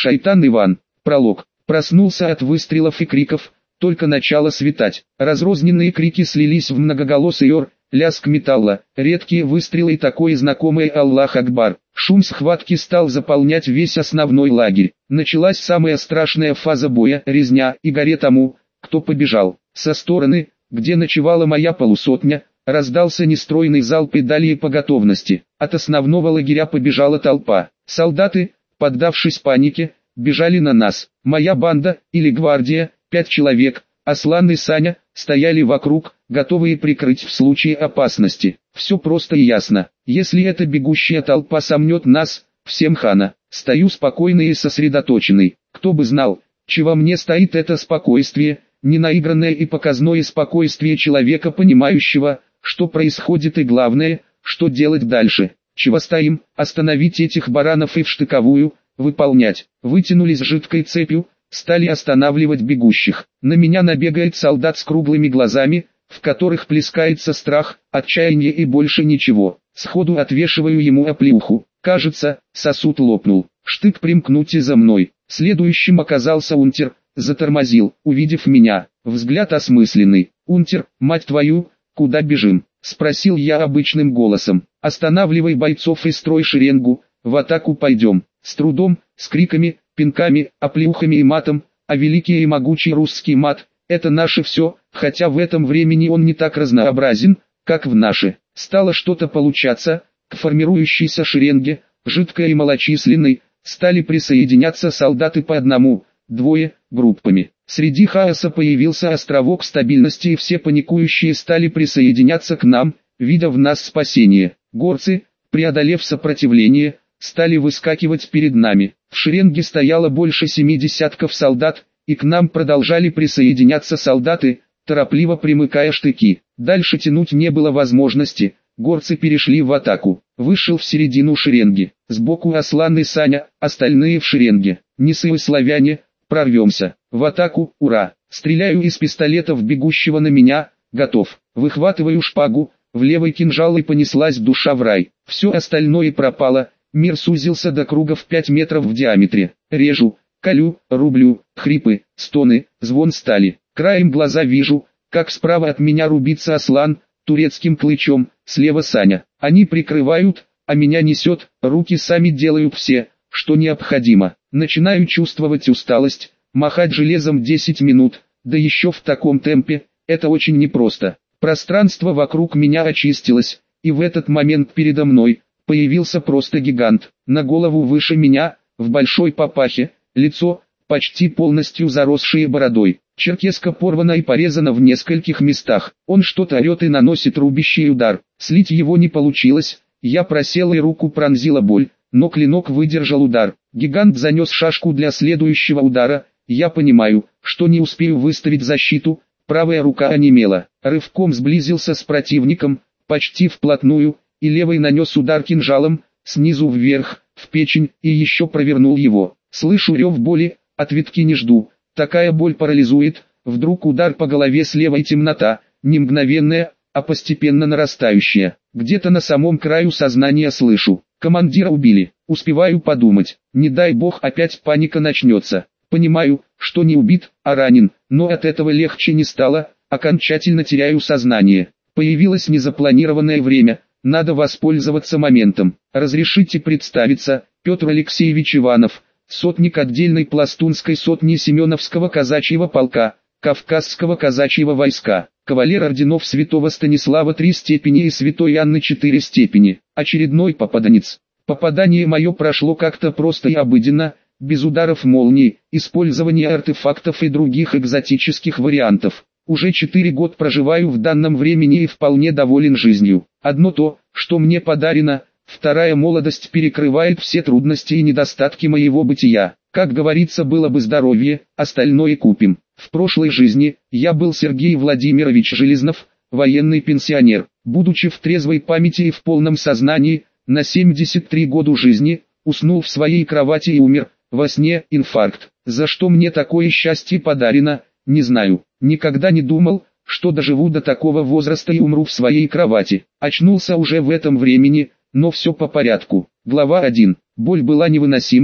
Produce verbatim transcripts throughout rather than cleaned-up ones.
Шайтан Иван. Пролог. Проснулся от выстрелов и криков, только начало светать. Разрозненные крики слились в многоголосый ор, лязг металла, редкие выстрелы и такое знакомое «Аллах Акбар». Шум схватки стал заполнять весь основной лагерь. Началась самая страшная фаза боя, резня, и горе тому, кто побежал. Со стороны, где ночевала моя полусотня, раздался нестройный залп и далее по готовности. От основного лагеря побежала толпа. Солдаты, поддавшись панике, бежали на нас. Моя банда, или гвардия, пять человек, Аслан и Саня, стояли вокруг, готовые прикрыть в случае опасности. Все просто и ясно. Если эта бегущая толпа сомнет нас, всем хана. Стою спокойный и сосредоточенный. Кто бы знал, чего мне стоит это спокойствие, ненаигранное и показное спокойствие человека, понимающего, что происходит и главное, что делать дальше. Чего стоим, остановить этих баранов и в штыковую, выполнять. Вытянулись жидкой цепью, стали останавливать бегущих. На меня набегает солдат с круглыми глазами, в которых плескается страх, отчаяние и больше ничего. Сходу отвешиваю ему оплеуху. Кажется, сосуд лопнул. Штык, примкнуйте за мной. Следующим оказался унтер, затормозил, увидев меня. Взгляд осмысленный. «Унтер, мать твою, куда бежим?» — спросил я обычным голосом. «Останавливай бойцов и строй шеренгу, в атаку пойдем». С трудом, с криками, пинками, оплеухами и матом, а великий и могучий русский мат — это наше все, хотя в этом времени он не так разнообразен, как в наше. Стало что-то получаться, к формирующейся шеренге, жидкой и малочисленной, стали присоединяться солдаты по одному, двое, группами. Среди хаоса появился островок стабильности, и все паникующие стали присоединяться к нам, видя в нас спасение. Горцы, преодолев сопротивление, стали выскакивать перед нами. В шеренге стояло больше семи десятков солдат, и к нам продолжали присоединяться солдаты, торопливо примыкая штыки. Дальше тянуть не было возможности, горцы перешли в атаку. Вышел в середину шеренги. Сбоку Аслан и Саня, остальные в шеренге. Несы славяне, прорвемся. В атаку, ура! Стреляю из пистолета в бегущего на меня, готов. Выхватываю шпагу, в левый кинжал, и понеслась душа в рай. Все остальное пропало, мир сузился до круга в пять метров в диаметре. Режу, колю, рублю, хрипы, стоны, звон стали. Краем глаза вижу, как справа от меня рубится Аслан, турецким клычом, слева Саня. Они прикрывают, а меня несет, руки сами делают все, что необходимо. Начинаю чувствовать усталость, махать железом десять минут, да еще в таком темпе, это очень непросто. Пространство вокруг меня очистилось, и в этот момент передо мной появился просто гигант, на голову выше меня, в большой папахе, лицо, почти полностью заросшее бородой. Черкеска порвана и порезана в нескольких местах. Он что-то орет и наносит рубящий удар. Слить его не получилось, я просел и руку пронзила боль, но клинок выдержал удар. Гигант занес шашку для следующего удара. Я понимаю, что не успею выставить защиту, правая рука онемела. Рывком сблизился с противником, почти вплотную, и левой нанес удар кинжалом, снизу вверх, в печень, и еще провернул его. Слышу рев боли, ответки не жду. Такая боль парализует, вдруг удар по голове с левой, темнота, не мгновенная, а постепенно нарастающая. Где-то на самом краю сознания слышу: командира убили. Успеваю подумать, не дай бог опять паника начнется. Понимаю, что не убит, а ранен, но от этого легче не стало, окончательно теряю сознание. Появилось незапланированное время, надо воспользоваться моментом. Разрешите представиться, Петр Алексеевич Иванов, сотник отдельной пластунской сотни Семеновского казачьего полка, Кавказского казачьего войска, кавалер орденов Святого Станислава три степени и Святой Анны четыре степени, очередной попаданец. Попадание мое прошло как-то просто и обыденно, без ударов молнии, использования артефактов и других экзотических вариантов. Уже четыре года проживаю в данном времени и вполне доволен жизнью. Одно то, что мне подарено, вторая молодость перекрывает все трудности и недостатки моего бытия. Как говорится, было бы здоровье, остальное купим. В прошлой жизни я был Сергей Владимирович Железнов, военный пенсионер. Будучи в трезвой памяти и в полном сознании, на семьдесят три года жизни, уснул в своей кровати и умер, во сне, инфаркт. За что мне такое счастье подарено, не знаю. Никогда не думал, что доживу до такого возраста и умру в своей кровати. Очнулся уже в этом времени, но все по порядку. Глава один. Боль была невыносимой,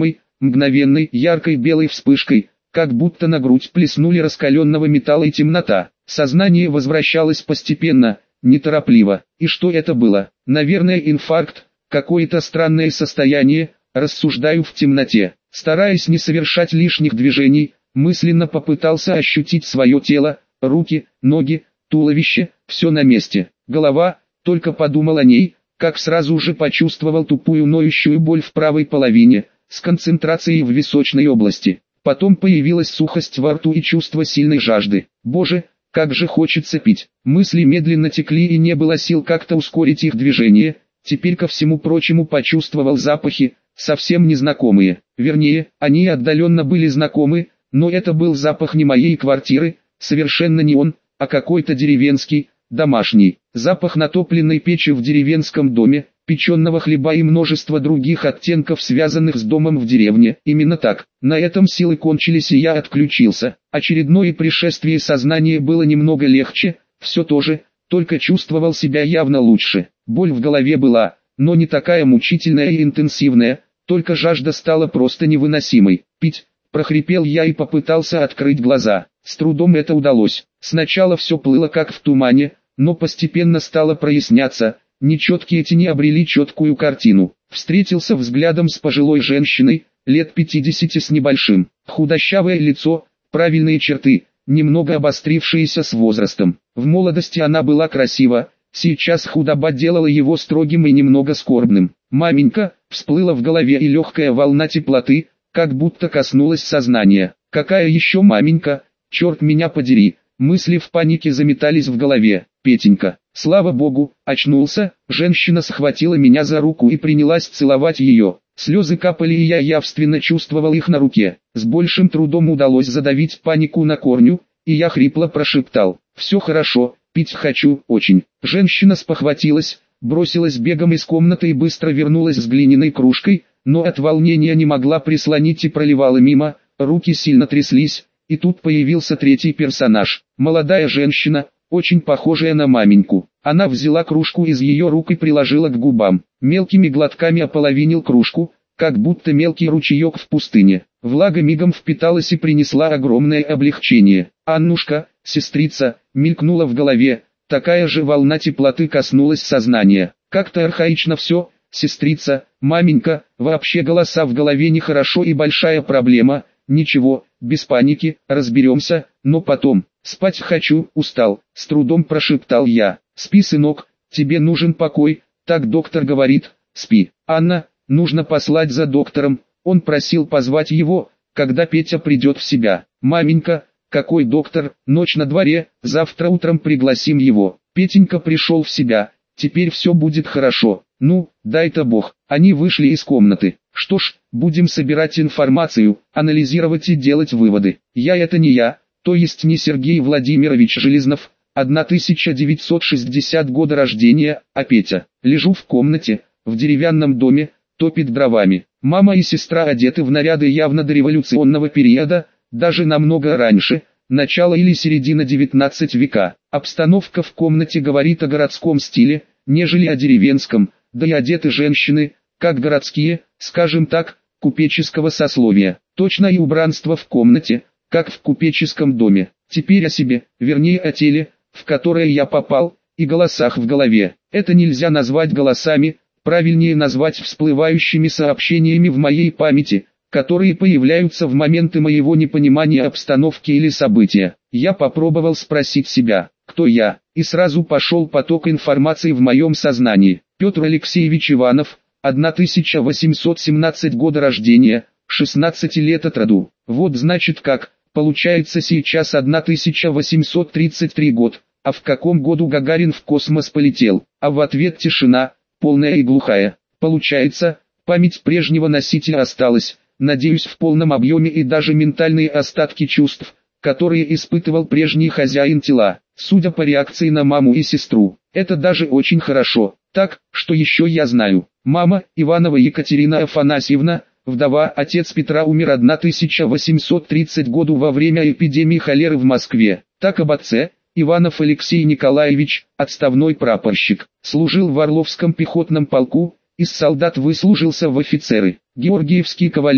мгновенной, яркой белой вспышкой, как будто на грудь плеснули раскаленного металла и темнота. Сознание возвращалось постепенно, неторопливо. И что это было? Наверное, инфаркт, какое-то странное состояние, рассуждаю в темноте. Стараясь не совершать лишних движений, мысленно попытался ощутить свое тело, руки, ноги, туловище, все на месте. Голова, только подумал о ней, как сразу же почувствовал тупую ноющую боль в правой половине, с концентрацией в височной области. Потом появилась сухость во рту и чувство сильной жажды. Боже, как же хочется пить. Мысли медленно текли и не было сил как-то ускорить их движение. Теперь ко всему прочему почувствовал запахи, совсем незнакомые. Вернее, они отдаленно были знакомы, но это был запах не моей квартиры, совершенно не он, а какой-то деревенский, домашний. Запах натопленной печи в деревенском доме, печеного хлеба и множество других оттенков, связанных с домом в деревне. Именно так. На этом силы кончились и я отключился. Очередное пришествие сознания было немного легче, все то же, только чувствовал себя явно лучше. Боль в голове была, но не такая мучительная и интенсивная, только жажда стала просто невыносимой. Пить, прохрипел я и попытался открыть глаза. С трудом это удалось. Сначала все плыло как в тумане, но постепенно стало проясняться. Нечеткие тени обрели четкую картину. Встретился взглядом с пожилой женщиной, лет пятидесяти с небольшим. Худощавое лицо, правильные черты, немного обострившиеся с возрастом. В молодости она была красива, сейчас худоба делала его строгим и немного скорбным. «Маменька», всплыла в голове и легкая волна теплоты, как будто коснулась сознания. «Какая еще маменька? Черт меня подери!» Мысли в панике заметались в голове. «Петенька». Слава богу, очнулся, женщина схватила меня за руку и принялась целовать ее. Слезы капали и я явственно чувствовал их на руке. С большим трудом удалось задавить панику на корню, и я хрипло прошептал: «Все хорошо, пить хочу, очень». Женщина спохватилась, бросилась бегом из комнаты и быстро вернулась с глиняной кружкой, но от волнения не могла прислонить и проливала мимо, руки сильно тряслись, и тут появился третий персонаж. Молодая женщина, очень похожая на маменьку. Она взяла кружку из ее рук и приложила к губам. Мелкими глотками ополовинил кружку, как будто мелкий ручеек в пустыне. Влага мигом впиталась и принесла огромное облегчение. «Аннушка, сестрица», мелькнула в голове, такая же волна теплоты коснулась сознания. Как-то архаично все, сестрица, маменька, вообще голоса в голове нехорошо и большая проблема. Ничего, без паники, разберемся, но потом. «Спать хочу, устал», — с трудом прошептал я. «Спи, сынок, тебе нужен покой, так доктор говорит, спи». «Анна, нужно послать за доктором», он просил позвать его, когда Петя придет в себя. «Маменька, какой доктор, ночь на дворе, завтра утром пригласим его». Петенька пришел в себя, теперь все будет хорошо. «Ну, дай-то Бог». Они вышли из комнаты. «Что ж, будем собирать информацию, анализировать и делать выводы. Я это не я, то есть не Сергей Владимирович Железнов, тысяча девятьсот шестидесятого года рождения, а Петя. Лежу в комнате, в деревянном доме, топит дровами. Мама и сестра одеты в наряды явно дореволюционного периода, даже намного раньше, начало или середина девятнадцатого века. Обстановка в комнате говорит о городском стиле, нежели о деревенском, да и одеты женщины, как городские, скажем так, купеческого сословия. Точно и убранство в комнате, как в купеческом доме. Теперь о себе, вернее о теле, в которое я попал, и голосах в голове. Это нельзя назвать голосами, правильнее назвать всплывающими сообщениями в моей памяти, которые появляются в моменты моего непонимания обстановки или события. Я попробовал спросить себя, кто я, и сразу пошел поток информации в моем сознании. Петр Алексеевич Иванов, тысяча восемьсот семнадцатого года рождения, шестнадцать лет от роду. Вот значит как, получается сейчас тысяча восемьсот тридцать третий год, а в каком году Гагарин в космос полетел? А в ответ тишина, полная и глухая. Получается, память прежнего носителя осталась, надеюсь, в полном объеме, и даже ментальные остатки чувств, которые испытывал прежний хозяин тела, судя по реакции на маму и сестру. Это даже очень хорошо. Так, что еще я знаю? Мама, Иванова Екатерина Афанасьевна, вдова, отец Петра умер тысяча восемьсот тридцатого года во время эпидемии холеры в Москве. Так об отце, Иванов Алексей Николаевич, отставной прапорщик, служил в Орловском пехотном полку, из солдат выслужился в офицеры. Георгиевский кавалер,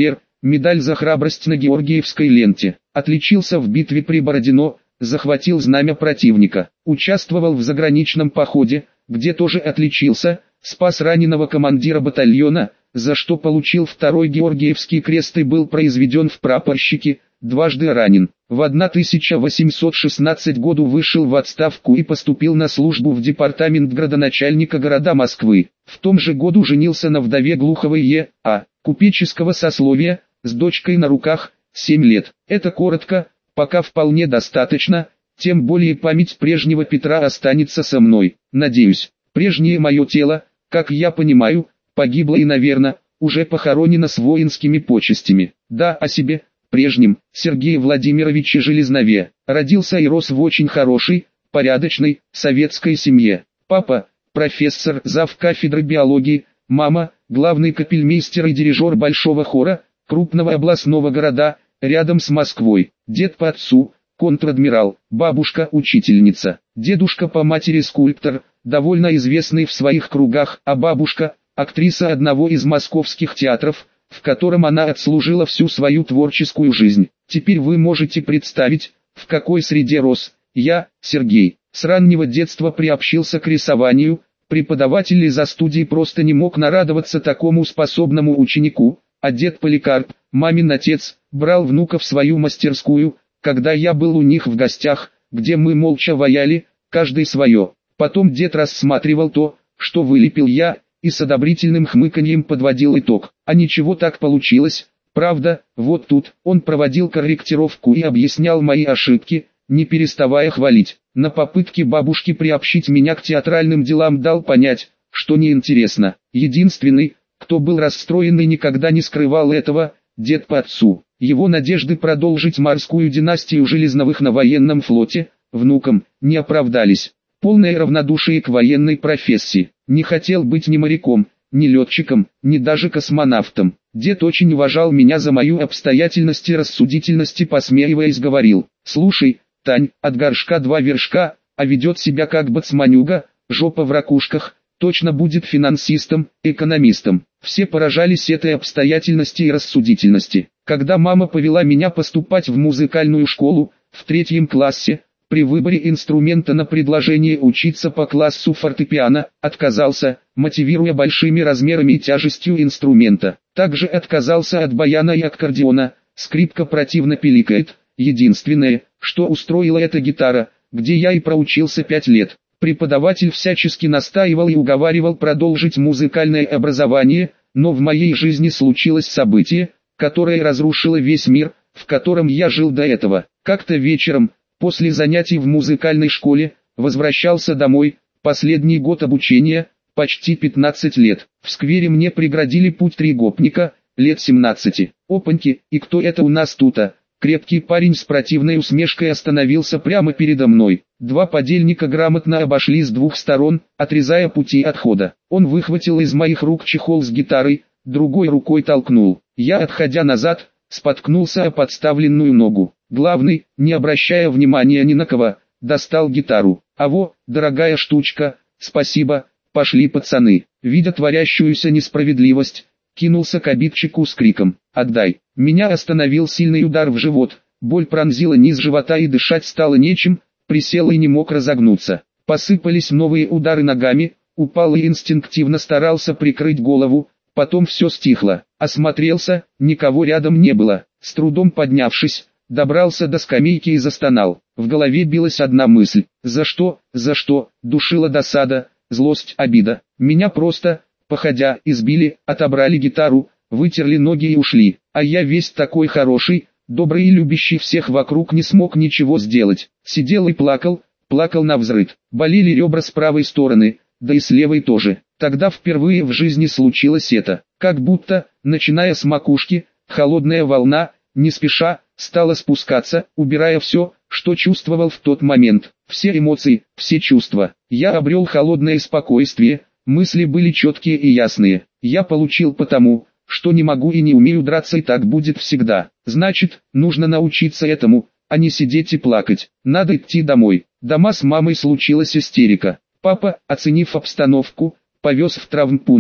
медаль за храбрость на Георгиевской ленте. Отличился в битве при Бородино, захватил знамя противника. Участвовал в заграничном походе, где тоже отличился, спас раненого командира батальона, за что получил второй Георгиевский крест и был произведен в прапорщики, дважды ранен. В тысяча восемьсот шестнадцатом году вышел в отставку и поступил на службу в департамент градоначальника города Москвы. В том же году женился на вдове Глуховой Е. А. купеческого сословия, с дочкой на руках, семь лет. Это коротко, пока вполне достаточно, тем более память прежнего Петра останется со мной. Надеюсь, прежнее мое тело, как я понимаю, погибло и, наверное, уже похоронено с воинскими почестями. Да, о себе, прежнем, Сергее Владимировиче Железнове, родился и рос в очень хорошей, порядочной, советской семье. Папа, профессор, зав. Кафедры биологии, мама, главный капельмейстер и дирижер большого хора, крупного областного города, рядом с Москвой. Дед по отцу, контр-адмирал, бабушка учительница, дедушка по матери скульптор, довольно известный в своих кругах, а бабушка актриса одного из московских театров, в котором она отслужила всю свою творческую жизнь. Теперь вы можете представить, в какой среде рос я, Сергей. С раннего детства приобщился к рисованию, преподаватель из-за студии просто не мог нарадоваться такому способному ученику, а дед Поликарп, мамин отец, брал внука в свою мастерскую, когда я был у них в гостях, где мы молча ваяли, каждый свое. Потом дед рассматривал то, что вылепил я, и с одобрительным хмыканьем подводил итог. А ничего так получилось, правда, вот тут он проводил корректировку и объяснял мои ошибки, не переставая хвалить. На попытке бабушки приобщить меня к театральным делам дал понять, что неинтересно. Единственный, кто был расстроен и никогда не скрывал этого, дед по отцу. Его надежды продолжить морскую династию Железновых на военном флоте, внукам, не оправдались. Полное равнодушие к военной профессии. Не хотел быть ни моряком, ни летчиком, ни даже космонавтом. Дед очень уважал меня за мою обстоятельность и рассудительность и, посмеиваясь, говорил: «Слушай, Тань, от горшка два вершка, а ведет себя как бацманюга, жопа в ракушках, точно будет финансистом, экономистом». Все поражались этой обстоятельности и рассудительности. Когда мама повела меня поступать в музыкальную школу, в третьем классе, при выборе инструмента на предложение учиться по классу фортепиано, отказался, мотивируя большими размерами и тяжестью инструмента. Также отказался от баяна и аккордеона, скрипка противно пиликает. Единственное, что устроила эта гитара, где я и проучился пять лет. Преподаватель всячески настаивал и уговаривал продолжить музыкальное образование, но в моей жизни случилось событие, которое разрушило весь мир, в котором я жил до этого. Как-то вечером, после занятий в музыкальной школе, возвращался домой, последний год обучения, почти пятнадцать лет. В сквере мне преградили путь три гопника, лет семнадцати. Опаньки, и кто это у нас тут-то? Крепкий парень с противной усмешкой остановился прямо передо мной. Два подельника грамотно обошли с двух сторон, отрезая пути отхода. Он выхватил из моих рук чехол с гитарой, другой рукой толкнул. Я, отходя назад, споткнулся о подставленную ногу. Главный, не обращая внимания ни на кого, достал гитару. «А во, дорогая штучка, спасибо, пошли пацаны». Видя творящуюся несправедливость, кинулся к обидчику с криком: «Отдай!». Меня остановил сильный удар в живот, боль пронзила низ живота и дышать стало нечем, присел и не мог разогнуться. Посыпались новые удары ногами, упал и инстинктивно старался прикрыть голову, потом все стихло. Осмотрелся, никого рядом не было. С трудом поднявшись, добрался до скамейки и застонал. В голове билась одна мысль: за что, за что, душила досада, злость, обида. Меня просто, походя, избили, отобрали гитару, вытерли ноги и ушли. А я весь такой хороший, добрый и любящий всех вокруг не смог ничего сделать. Сидел и плакал, плакал навзрыд. Болели ребра с правой стороны, да и с левой тоже. Тогда впервые в жизни случилось это. Как будто, начиная с макушки, холодная волна, не спеша, стала спускаться, убирая все, что чувствовал в тот момент. Все эмоции, все чувства. Я обрел холодное спокойствие, мысли были четкие и ясные. Я получил потому, что не могу и не умею драться, и так будет всегда. Значит, нужно научиться этому, а не сидеть и плакать. Надо идти домой. Дома с мамой случилась истерика. Папа, оценив обстановку, повез в травмпункт,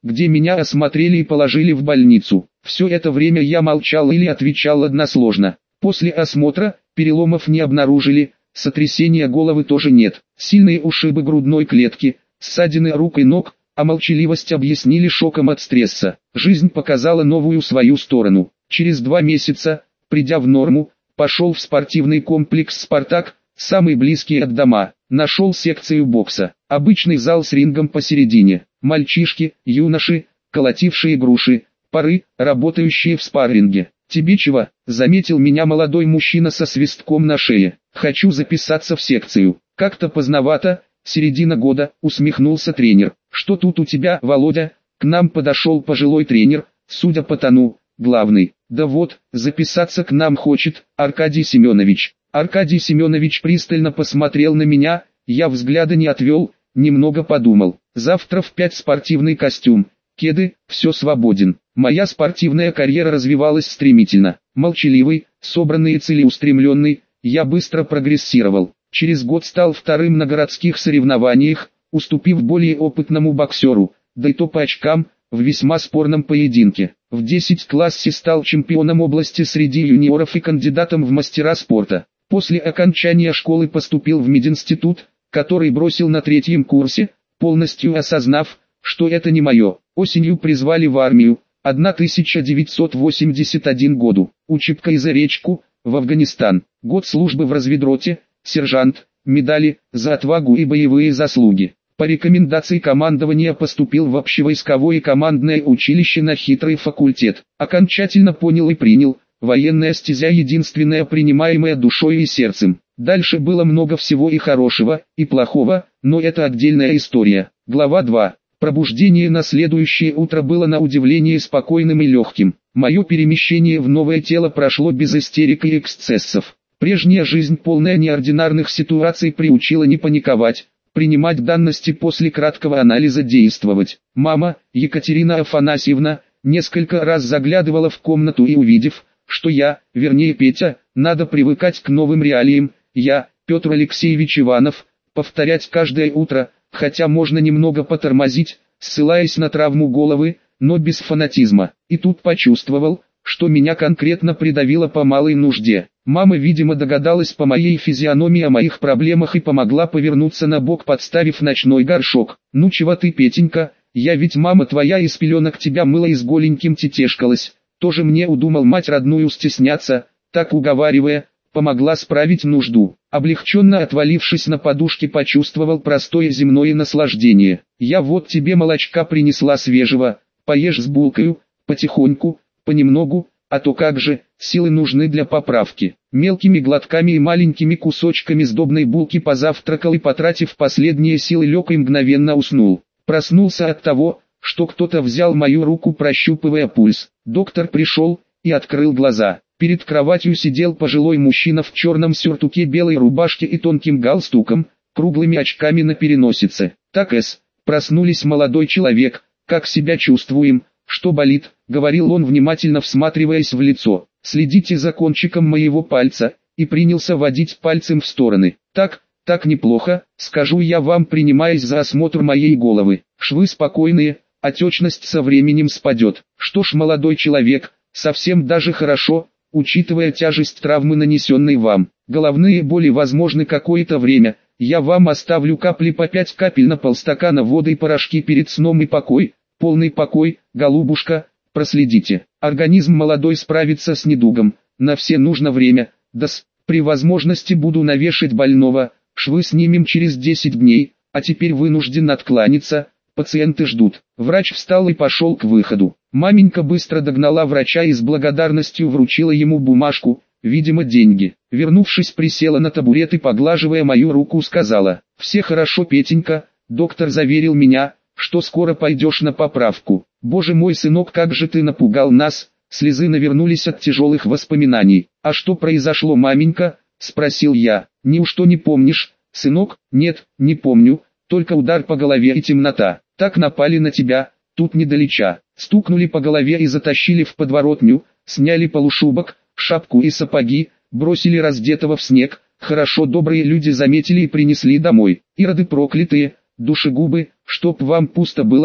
где меня осмотрели и положили в больницу. Все это время я молчал или отвечал односложно. После осмотра переломов не обнаружили, сотрясения головы тоже нет. Сильные ушибы грудной клетки, ссадины рук и ног, а молчаливость объяснили шоком от стресса. Жизнь показала новую свою сторону. Через два месяца, придя в норму, пошел в спортивный комплекс «Спартак», самый близкий от дома. Нашел секцию бокса, обычный зал с рингом посередине. Мальчишки, юноши, колотившие груши, пары, работающие в спарринге. «Тебе чего?» — заметил меня молодой мужчина со свистком на шее. «Хочу записаться в секцию». «Как-то поздновато, середина года», — усмехнулся тренер. «Что тут у тебя, Володя?» К нам подошел пожилой тренер, судя по тону, главный. «Да вот, записаться к нам хочет Аркадий Семенович». Аркадий Семенович пристально посмотрел на меня, я взгляда не отвел, немного подумал. «Завтра в пять спортивный костюм, кеды, все свободен». Моя спортивная карьера развивалась стремительно. Молчаливый, собранный и целеустремленный, я быстро прогрессировал. Через год стал вторым на городских соревнованиях, уступив более опытному боксеру, да и то по очкам, в весьма спорном поединке. В десятом классе стал чемпионом области среди юниоров и кандидатом в мастера спорта. После окончания школы поступил в мединститут, который бросил на третьем курсе, полностью осознав, что это не мое. Осенью призвали в армию, тысяча девятьсот восемьдесят первому году, учебка и за речку, в Афганистан. Год службы в разведроте, сержант, медали, за отвагу и боевые заслуги. По рекомендации командования поступил в общевойсковое командное училище на хитрый факультет. Окончательно понял и принял, военная стезя единственная принимаемая душой и сердцем. Дальше было много всего и хорошего, и плохого, но это отдельная история. Глава два. Пробуждение на следующее утро было на удивление спокойным и легким. Мое перемещение в новое тело прошло без истерик и эксцессов. Прежняя жизнь, полная неординарных ситуаций, приучила не паниковать, принимать данности, после краткого анализа действовать. Мама, Екатерина Афанасьевна, несколько раз заглядывала в комнату и, увидев, что я, вернее Петя, надо привыкать к новым реалиям, я, Петр Алексеевич Иванов, повторять каждое утро, хотя можно немного потормозить, ссылаясь на травму головы, но без фанатизма. И тут почувствовал, что меня конкретно придавило по малой нужде. Мама, видимо, догадалась по моей физиономии о моих проблемах и помогла повернуться на бок, подставив ночной горшок. «Ну чего ты, Петенька, я ведь мама твоя из пеленок тебя мыла и с голеньким тетешкалась. Тоже мне удумал мать родную стесняться», так уговаривая, помогла справить нужду. Облегченно отвалившись на подушке, почувствовал простое земное наслаждение. «Я вот тебе молочка принесла свежего, поешь с булкою, потихоньку, понемногу, а то как же, силы нужны для поправки». Мелкими глотками и маленькими кусочками сдобной булки позавтракал и, потратив последние силы, лег и мгновенно уснул. Проснулся от того, что кто-то взял мою руку, прощупывая пульс. Доктор пришел и открыл глаза. Перед кроватью сидел пожилой мужчина в черном сюртуке, белой рубашке и тонким галстуком, круглыми очками на переносице. «Так, эс, проснулись, молодой человек, как себя чувствуем, что болит?» — говорил он, внимательно всматриваясь в лицо. «Следите за кончиком моего пальца», и принялся водить пальцем в стороны. «Так, так неплохо, скажу я вам, принимаясь за осмотр моей головы. Швы спокойные, отечность со временем спадет. Что ж, молодой человек, совсем даже хорошо, учитывая тяжесть травмы, нанесенной вам. Головные боли возможны какое-то время, я вам оставлю капли по пять капель на полстакана воды и порошки перед сном, и покой, полный покой, голубушка, проследите. Организм молодой справится с недугом, на все нужно время, да-с, при возможности буду навешать больного, швы снимем через десять дней, а теперь вынужден откланяться, пациенты ждут». Врач встал и пошел к выходу. Маменька быстро догнала врача и с благодарностью вручила ему бумажку, видимо деньги. Вернувшись, присела на табурет и, поглаживая мою руку, сказала: «Все хорошо, Петенька, доктор заверил меня, что скоро пойдешь на поправку. Боже мой, сынок, как же ты напугал нас!» Слезы навернулись от тяжелых воспоминаний. «А что произошло, маменька?» — спросил я. «Неужто не помнишь, сынок?» «Нет, не помню, только удар по голове и темнота. Так напали на тебя, тут недалеча. Стукнули по голове и затащили в подворотню, сняли полушубок, шапку и сапоги, бросили раздетого в снег. Хорошо добрые люди заметили и принесли домой. Ироды проклятые, душегубы, чтоб вам пусто было,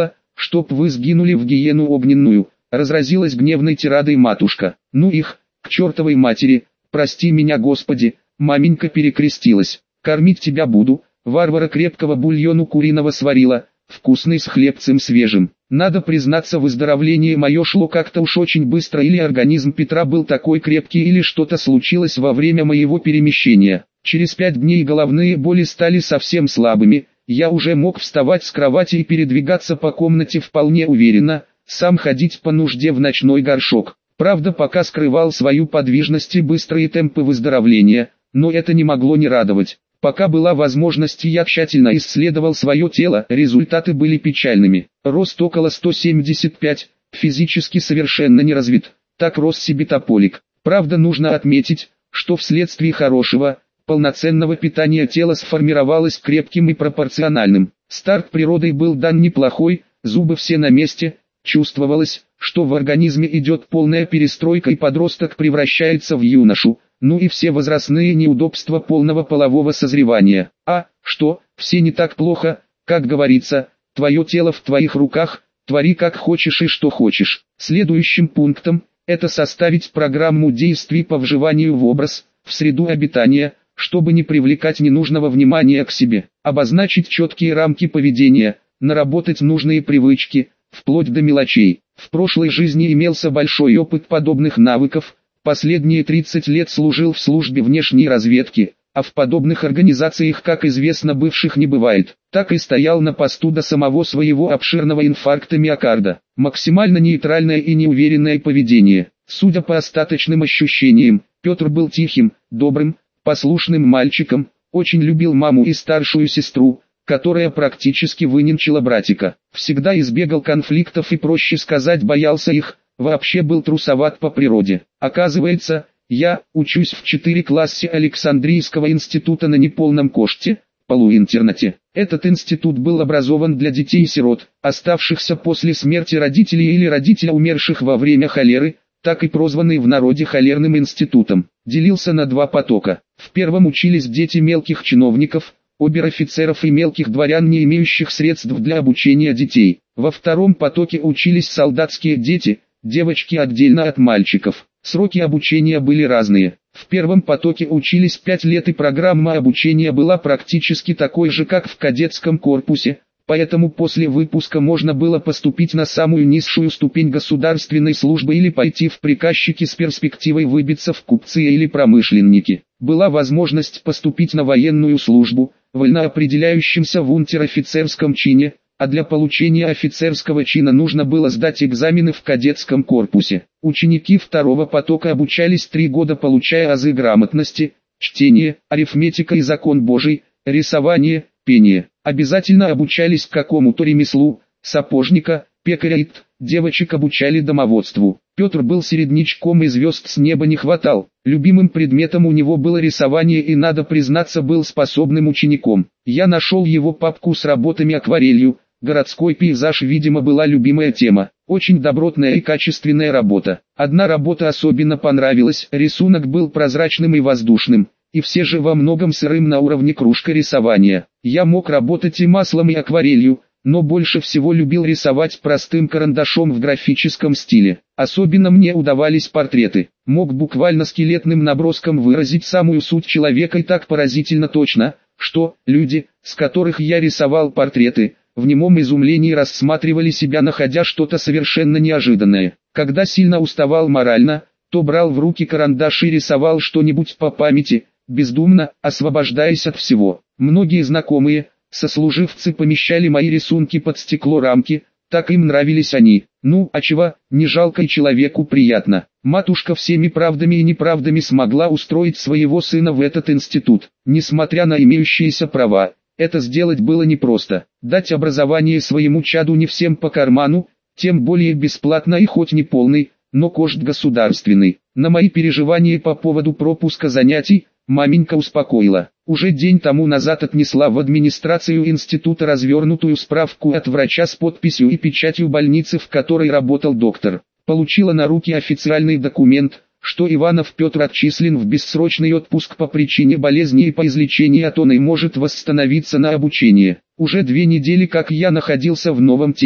чтоб вы сгинули в гиену огненную, разразилась гневной тирадой матушка. Ну их, к чертовой матери, прости меня Господи, маменька перекрестилась. Кормить тебя буду, варвара крепкого бульону куриного сварила, вкусный с хлебцем свежим. Надо признаться, выздоровление мое шло как-то уж очень быстро, или организм Петра был такой крепкий, или что-то случилось во время моего перемещения. Через пять дней головные боли стали совсем слабыми, я уже мог вставать с кровати и передвигаться по комнате вполне уверенно, сам ходить по нужде в ночной горшок. Правда, пока скрывал свою подвижность и быстрые темпы выздоровления, но это не могло не радовать. Пока была возможность, я тщательно исследовал свое тело, результаты были печальными. Рост около сто семьдесят пять, физически совершенно не развит, так рос себе тополик. Правда, нужно отметить, что вследствие хорошего, полноценного питания тело сформировалось крепким и пропорциональным. Старт природой был дан неплохой, зубы все на месте, чувствовалось, что в организме идет полная перестройка и подросток превращается в юношу. Ну и все возрастные неудобства полного полового созревания. А, что, все не так плохо, как говорится, твое тело в твоих руках, твори как хочешь и что хочешь. Следующим пунктом, это составить программу действий по вживанию в образ, в среду обитания, чтобы не привлекать ненужного внимания к себе, обозначить четкие рамки поведения, наработать нужные привычки, вплоть до мелочей. В прошлой жизни имелся большой опыт подобных навыков. Последние тридцать лет служил в службе внешней разведки, а в подобных организациях, как известно, бывших не бывает. Так и стоял на посту до самого своего обширного инфаркта миокарда. Максимально нейтральное и неуверенное поведение. Судя по остаточным ощущениям, Петр был тихим, добрым, послушным мальчиком, очень любил маму и старшую сестру, которая практически выненчила братика. Всегда избегал конфликтов и, проще сказать, боялся их. Вообще был трусоват по природе. Оказывается, я учусь в четыре классе Александрийского института на неполном коште, полуинтернате. Этот институт был образован для детей-сирот, оставшихся после смерти родителей или родителя умерших во время холеры, так и прозванный в народе холерным институтом. Делился на два потока. В первом учились дети мелких чиновников, обер-офицеров и мелких дворян, не имеющих средств для обучения детей. Во втором потоке учились солдатские дети, девочки отдельно от мальчиков. Сроки обучения были разные. В первом потоке учились пять лет, и программа обучения была практически такой же, как в кадетском корпусе, поэтому после выпуска можно было поступить на самую низшую ступень государственной службы или пойти в приказчики с перспективой выбиться в купцы или промышленники. Была возможность поступить на военную службу, вольноопределяющимся в унтер-офицерском чине, а для получения офицерского чина нужно было сдать экзамены в кадетском корпусе. Ученики второго потока обучались три года, получая азы грамотности, чтение, арифметика и закон Божий, рисование, пение. Обязательно обучались какому-то ремеслу, сапожника, пекаря и т. Девочек обучали домоводству. Петр был середнячком и звезд с неба не хватал. Любимым предметом у него было рисование, и, надо признаться, был способным учеником. Я нашел его папку с работами акварелью. Городской пейзаж, видимо, была любимая тема. Очень добротная и качественная работа. Одна работа особенно понравилась. Рисунок был прозрачным и воздушным, и все же во многом сырым на уровне кружка рисования. Я мог работать и маслом, и акварелью, но больше всего любил рисовать простым карандашом в графическом стиле. Особенно мне удавались портреты. Мог буквально скелетным наброском выразить самую суть человека, и так поразительно точно, что люди, с которых я рисовал портреты, в немом изумлении рассматривали себя, находя что-то совершенно неожиданное. Когда сильно уставал морально, то брал в руки карандаш и рисовал что-нибудь по памяти, бездумно, освобождаясь от всего. Многие знакомые, сослуживцы помещали мои рисунки под стекло рамки, так им нравились они. Ну, а чего, не жалко, и человеку приятно. Матушка всеми правдами и неправдами смогла устроить своего сына в этот институт. Несмотря на имеющиеся права, это сделать было непросто. Дать образование своему чаду не всем по карману, тем более бесплатно и хоть не полный, но кошт государственный. На мои переживания по поводу пропуска занятий, маменька успокоила. Уже день тому назад отнесла в администрацию института развернутую справку от врача с подписью и печатью больницы, в которой работал доктор. Получила на руки официальный документ, что Иванов Петр отчислен в бессрочный отпуск по причине болезни, и по излечении от оной может восстановиться на обучение. Уже две недели как я находился в новом теле,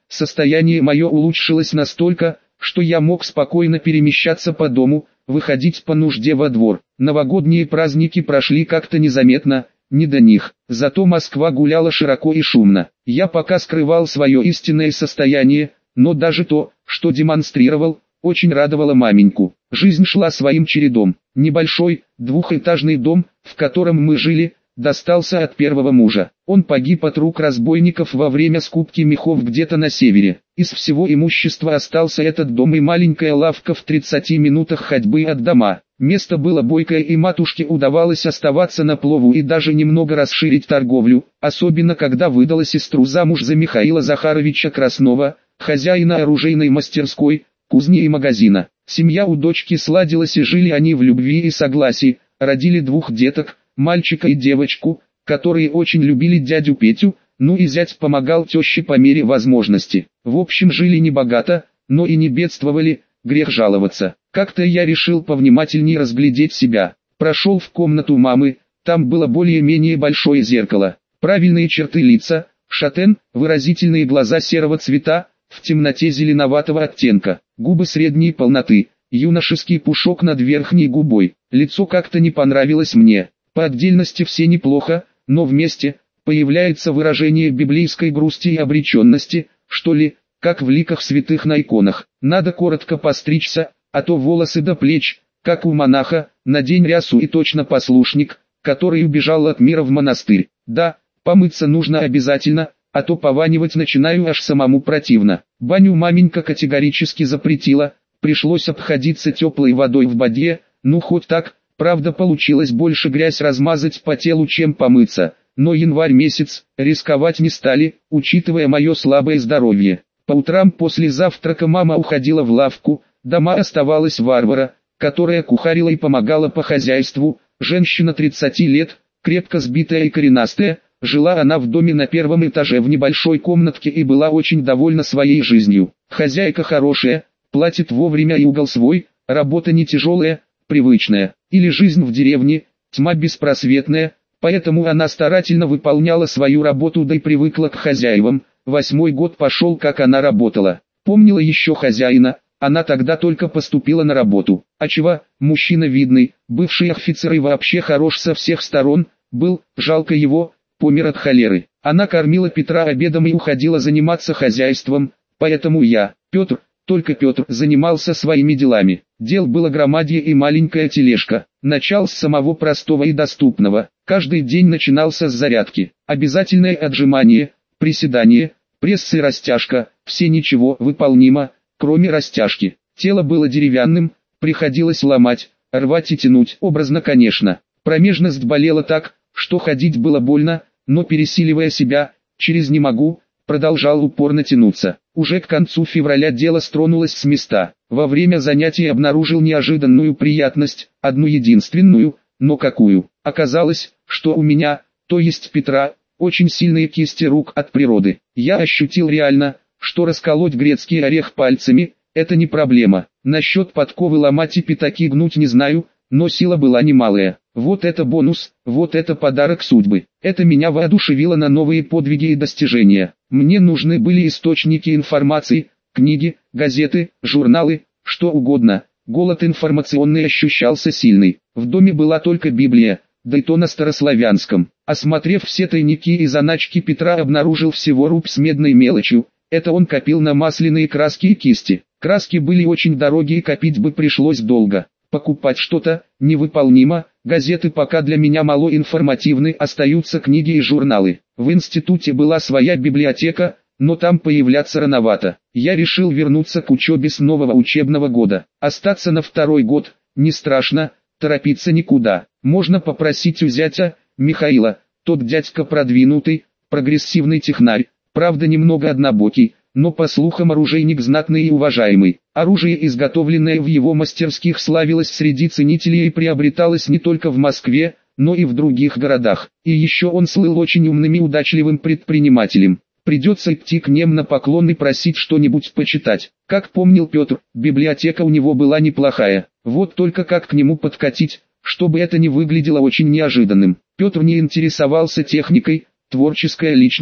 состояние мое улучшилось настолько, что я мог спокойно перемещаться по дому, выходить по нужде во двор. Новогодние праздники прошли как-то незаметно, не до них. Зато Москва гуляла широко и шумно. Я пока скрывал свое истинное состояние, но даже то, что демонстрировал, очень радовало маменьку. Жизнь шла своим чередом. Небольшой, двухэтажный дом, в котором мы жили, достался от первого мужа. Он погиб от рук разбойников во время скупки мехов где-то на севере. Из всего имущества остался этот дом и маленькая лавка в тридцати минутах ходьбы от дома. Место было бойкое, и матушке удавалось оставаться на плаву и даже немного расширить торговлю, особенно когда выдала сестру замуж за Михаила Захаровича Краснова, хозяина оружейной мастерской, кузни и магазина. Семья у дочки сладилась, и жили они в любви и согласии, родили двух деток, мальчика и девочку, которые очень любили дядю Петю, ну и зять помогал теще по мере возможности. В общем, жили не богато, но и не бедствовали, грех жаловаться. Как-то я решил повнимательнее разглядеть себя. Прошел в комнату мамы, там было более-менее большое зеркало. Правильные черты лица, шатен, выразительные глаза серого цвета, в темноте зеленоватого оттенка, губы средней полноты, юношеский пушок над верхней губой. Лицо как-то не понравилось мне. По отдельности все неплохо, но вместе появляется выражение библейской грусти и обреченности, что ли, как в ликах святых на иконах. Надо коротко постричься, а то волосы до плеч, как у монаха, надень рясу и точно послушник, который убежал от мира в монастырь. Да, помыться нужно обязательно, а то пованивать начинаю, аж самому противно. Баню маменька категорически запретила, пришлось обходиться теплой водой в бадье, ну хоть так. Правда, получилось больше грязь размазать по телу, чем помыться, но январь месяц, рисковать не стали, учитывая мое слабое здоровье. По утрам после завтрака мама уходила в лавку, дома оставалась Варвара, которая кухарила и помогала по хозяйству. Женщина тридцати лет, крепко сбитая и коренастая, жила она в доме на первом этаже в небольшой комнатке и была очень довольна своей жизнью. Хозяйка хорошая, платит вовремя и угол свой, работа не тяжелая, привычная. Или жизнь в деревне, тьма беспросветная, поэтому она старательно выполняла свою работу, да и привыкла к хозяевам. Восьмой год пошел, как она работала. Помнила еще хозяина, она тогда только поступила на работу. А чего, мужчина видный, бывший офицер и вообще хорош со всех сторон, был, жалко его, помер от холеры. Она кормила Петра обедом и уходила заниматься хозяйством, поэтому я, Петр, только Петр, занимался своими делами. Дел было громадье и маленькая тележка. Начал с самого простого и доступного. Каждый день начинался с зарядки. Обязательное отжимание, приседание, пресс и растяжка. Все ничего выполнимо, кроме растяжки. Тело было деревянным, приходилось ломать, рвать и тянуть. Образно, конечно. Промежность болела так, что ходить было больно, но пересиливая себя, через «не могу», продолжал упорно тянуться. Уже к концу февраля дело стронулось с места. Во время занятий обнаружил неожиданную приятность, одну единственную, но какую. Оказалось, что у меня, то есть Петра, очень сильные кисти рук от природы. Я ощутил реально, что расколоть грецкий орех пальцами – это не проблема. Насчет подковы ломать и пятаки гнуть не знаю, но сила была немалая. Вот это бонус, вот это подарок судьбы. Это меня воодушевило на новые подвиги и достижения. Мне нужны были источники информации, книги, газеты, журналы, что угодно. Голод информационный ощущался сильный. В доме была только Библия, да и то на старославянском. Осмотрев все тайники и заначки, Петра обнаружил всего рубь с медной мелочью. Это он копил на масляные краски и кисти. Краски были очень дорогие и копить бы пришлось долго. Покупать что-то невыполнимо, газеты пока для меня мало информативны, остаются книги и журналы. В институте была своя библиотека, но там появляться рановато. Я решил вернуться к учебе с нового учебного года. Остаться на второй год, не страшно, торопиться никуда. Можно попросить у зятя, Михаила, тот дядька продвинутый, прогрессивный технарь, правда немного однобокий, но по слухам оружейник знатный и уважаемый. Оружие, изготовленное в его мастерских, славилось среди ценителей и приобреталось не только в Москве, но и в других городах. И еще он слыл очень умным и удачливым предпринимателем. Придется идти к ним на поклон и просить что-нибудь почитать. Как помнил Петр, библиотека у него была неплохая. Вот только как к нему подкатить, чтобы это не выглядело очень неожиданным. Петр не интересовался техникой, творческая личность,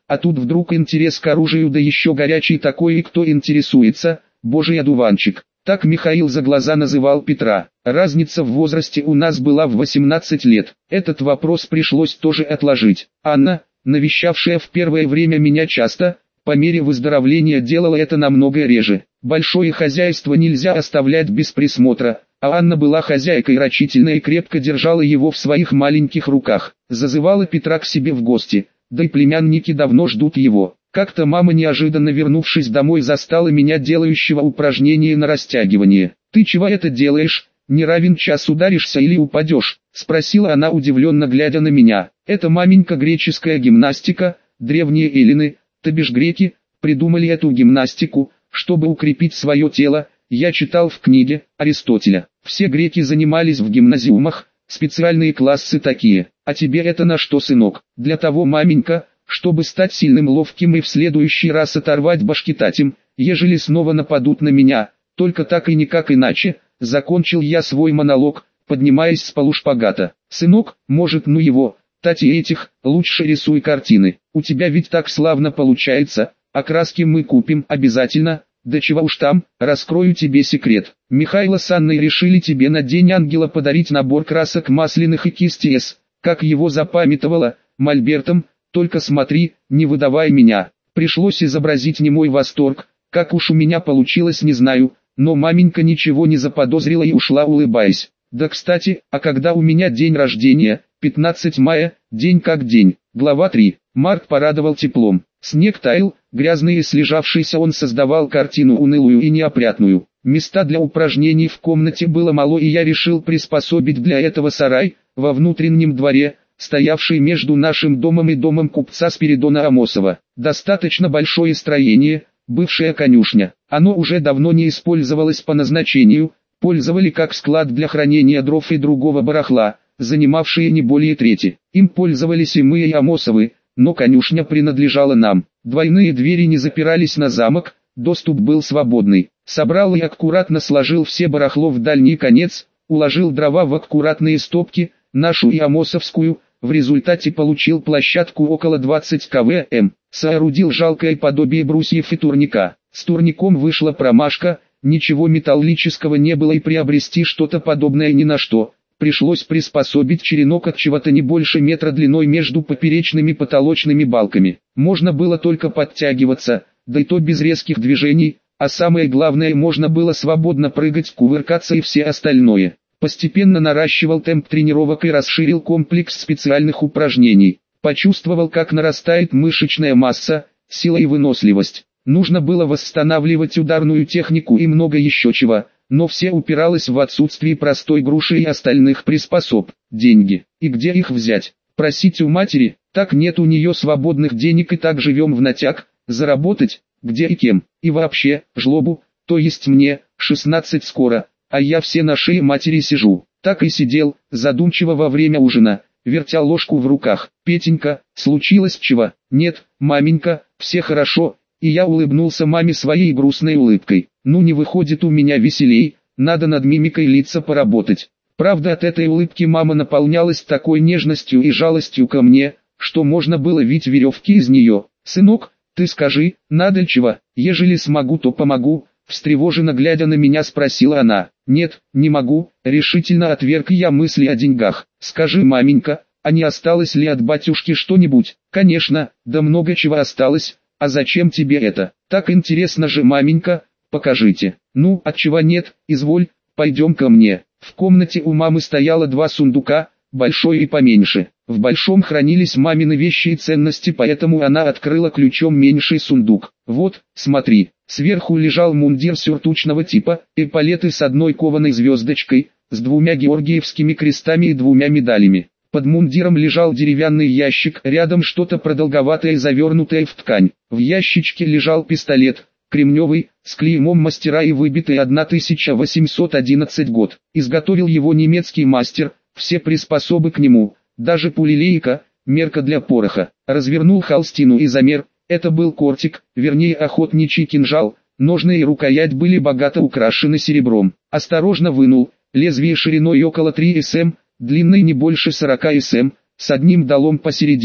а тут вдруг интерес к оружию, да еще горячий такой, и кто интересуется, божий одуванчик. Так Михаил за глаза называл Петра. Разница в возрасте у нас была в восемнадцать лет. Этот вопрос пришлось тоже отложить. Анна, навещавшая в первое время меня часто, по мере выздоровления делала это намного реже. Большое хозяйство нельзя оставлять без присмотра, а Анна была хозяйкой рачительной и крепко держала его в своих маленьких руках. Зазывала Петра к себе в гости, да и племянники давно ждут его. Как-то мама, неожиданно вернувшись домой, застала меня делающего упражнения на растягивание. «Ты чего это делаешь? Не равен час ударишься или упадешь?» — спросила она, удивленно глядя на меня. «Это, маменька, греческая гимнастика. Древние эллины, то бишь греки, придумали эту гимнастику, чтобы укрепить свое тело. Я читал в книге Аристотеля. Все греки занимались в гимназиумах, специальные классы такие. А тебе это на что, сынок?» «Для того, маменька, чтобы стать сильным, ловким и в следующий раз оторвать башки татям, ежели снова нападут на меня, только так и никак иначе», — закончил я свой монолог, поднимаясь с полушпагата. «Сынок, может, ну его, тати этих, лучше рисуй картины, у тебя ведь так славно получается, а краски мы купим обязательно, да чего уж там, раскрою тебе секрет. Михайло с Анной решили тебе на День Ангела подарить набор красок масляных и кисти С, как его запамятовала, мольбертом. Только смотри, не выдавай меня». Пришлось изобразить немой восторг, как уж у меня получилось, не знаю, но маменька ничего не заподозрила и ушла, улыбаясь. Да кстати, а когда у меня день рождения? пятнадцатого мая, день как день. Глава три. Марк порадовал теплом. Снег таял, грязный и слежавшийся, он создавал картину унылую и неопрятную. Места для упражнений в комнате было мало, и я решил приспособить для этого сарай во внутреннем дворе, стоявший между нашим домом и домом купца Спиридона Амосова. Достаточно большое строение, бывшая конюшня. Оно уже давно не использовалось по назначению, пользовали как склад для хранения дров и другого барахла, занимавшие не более трети. Им пользовались и мы, и Амосовы, но конюшня принадлежала нам. Двойные двери не запирались на замок, доступ был свободный. Собрал и аккуратно сложил все барахло в дальний конец, уложил дрова в аккуратные стопки, нашу и амосовскую, в результате получил площадку около двадцати квм, соорудил жалкое подобие брусьев и турника. С турником вышла промашка, ничего металлического не было, и приобрести что-то подобное ни на что. Пришлось приспособить черенок от чего-то не больше метра длиной между поперечными потолочными балками. Можно было только подтягиваться, да и то без резких движений, а самое главное, можно было свободно прыгать, кувыркаться и все остальное. Постепенно наращивал темп тренировок и расширил комплекс специальных упражнений. Почувствовал, как нарастает мышечная масса, сила и выносливость. Нужно было восстанавливать ударную технику и много еще чего, но все упиралось в отсутствие простой груши и остальных приспособ. Деньги. И где их взять? Просить у матери? Так нет у нее свободных денег, и так живем в натяг. Заработать? Где и кем? И вообще, жлобу, то есть мне, шестнадцать скоро, а я все на шее матери сижу. Так и сидел, задумчиво во время ужина, вертя ложку в руках. «Петенька, случилось чего?» «Нет, маменька, все хорошо», и я улыбнулся маме своей грустной улыбкой. «Ну не выходит у меня веселей, надо над мимикой лица поработать». Правда, от этой улыбки мама наполнялась такой нежностью и жалостью ко мне, что можно было вить веревки из нее. «Сынок, ты скажи, надо чего? Ежели смогу, то помогу», встревоженно глядя на меня, спросила она. «Нет, не могу», решительно отверг я мысли о деньгах. «Скажи, маменька, а не осталось ли от батюшки что-нибудь?» «Конечно, да много чего осталось, а зачем тебе это?» «Так интересно же, маменька, покажите». «Ну, отчего нет, изволь, пойдем ко мне». В комнате у мамы стояло два сундука, большой и поменьше. В большом хранились мамины вещи и ценности, поэтому она открыла ключом меньший сундук. «Вот, смотри». Сверху лежал мундир сюртучного типа, эполеты с одной кованой звездочкой, с двумя георгиевскими крестами и двумя медалями. Под мундиром лежал деревянный ящик, рядом что-то продолговатое, завернутое в ткань. В ящичке лежал пистолет, кремневый, с клеймом мастера и выбитый тысяча восемьсот одиннадцатый год. Изготовил его немецкий мастер, все приспособы к нему, даже пулелейка, мерка для пороха. Развернул холстину и замер. Это был кортик, вернее охотничий кинжал, ножны и рукоять были богато украшены серебром. Осторожно вынул, лезвие шириной около трёх сантиметров, длиной не больше сорока сантиметров, с одним долом посередине.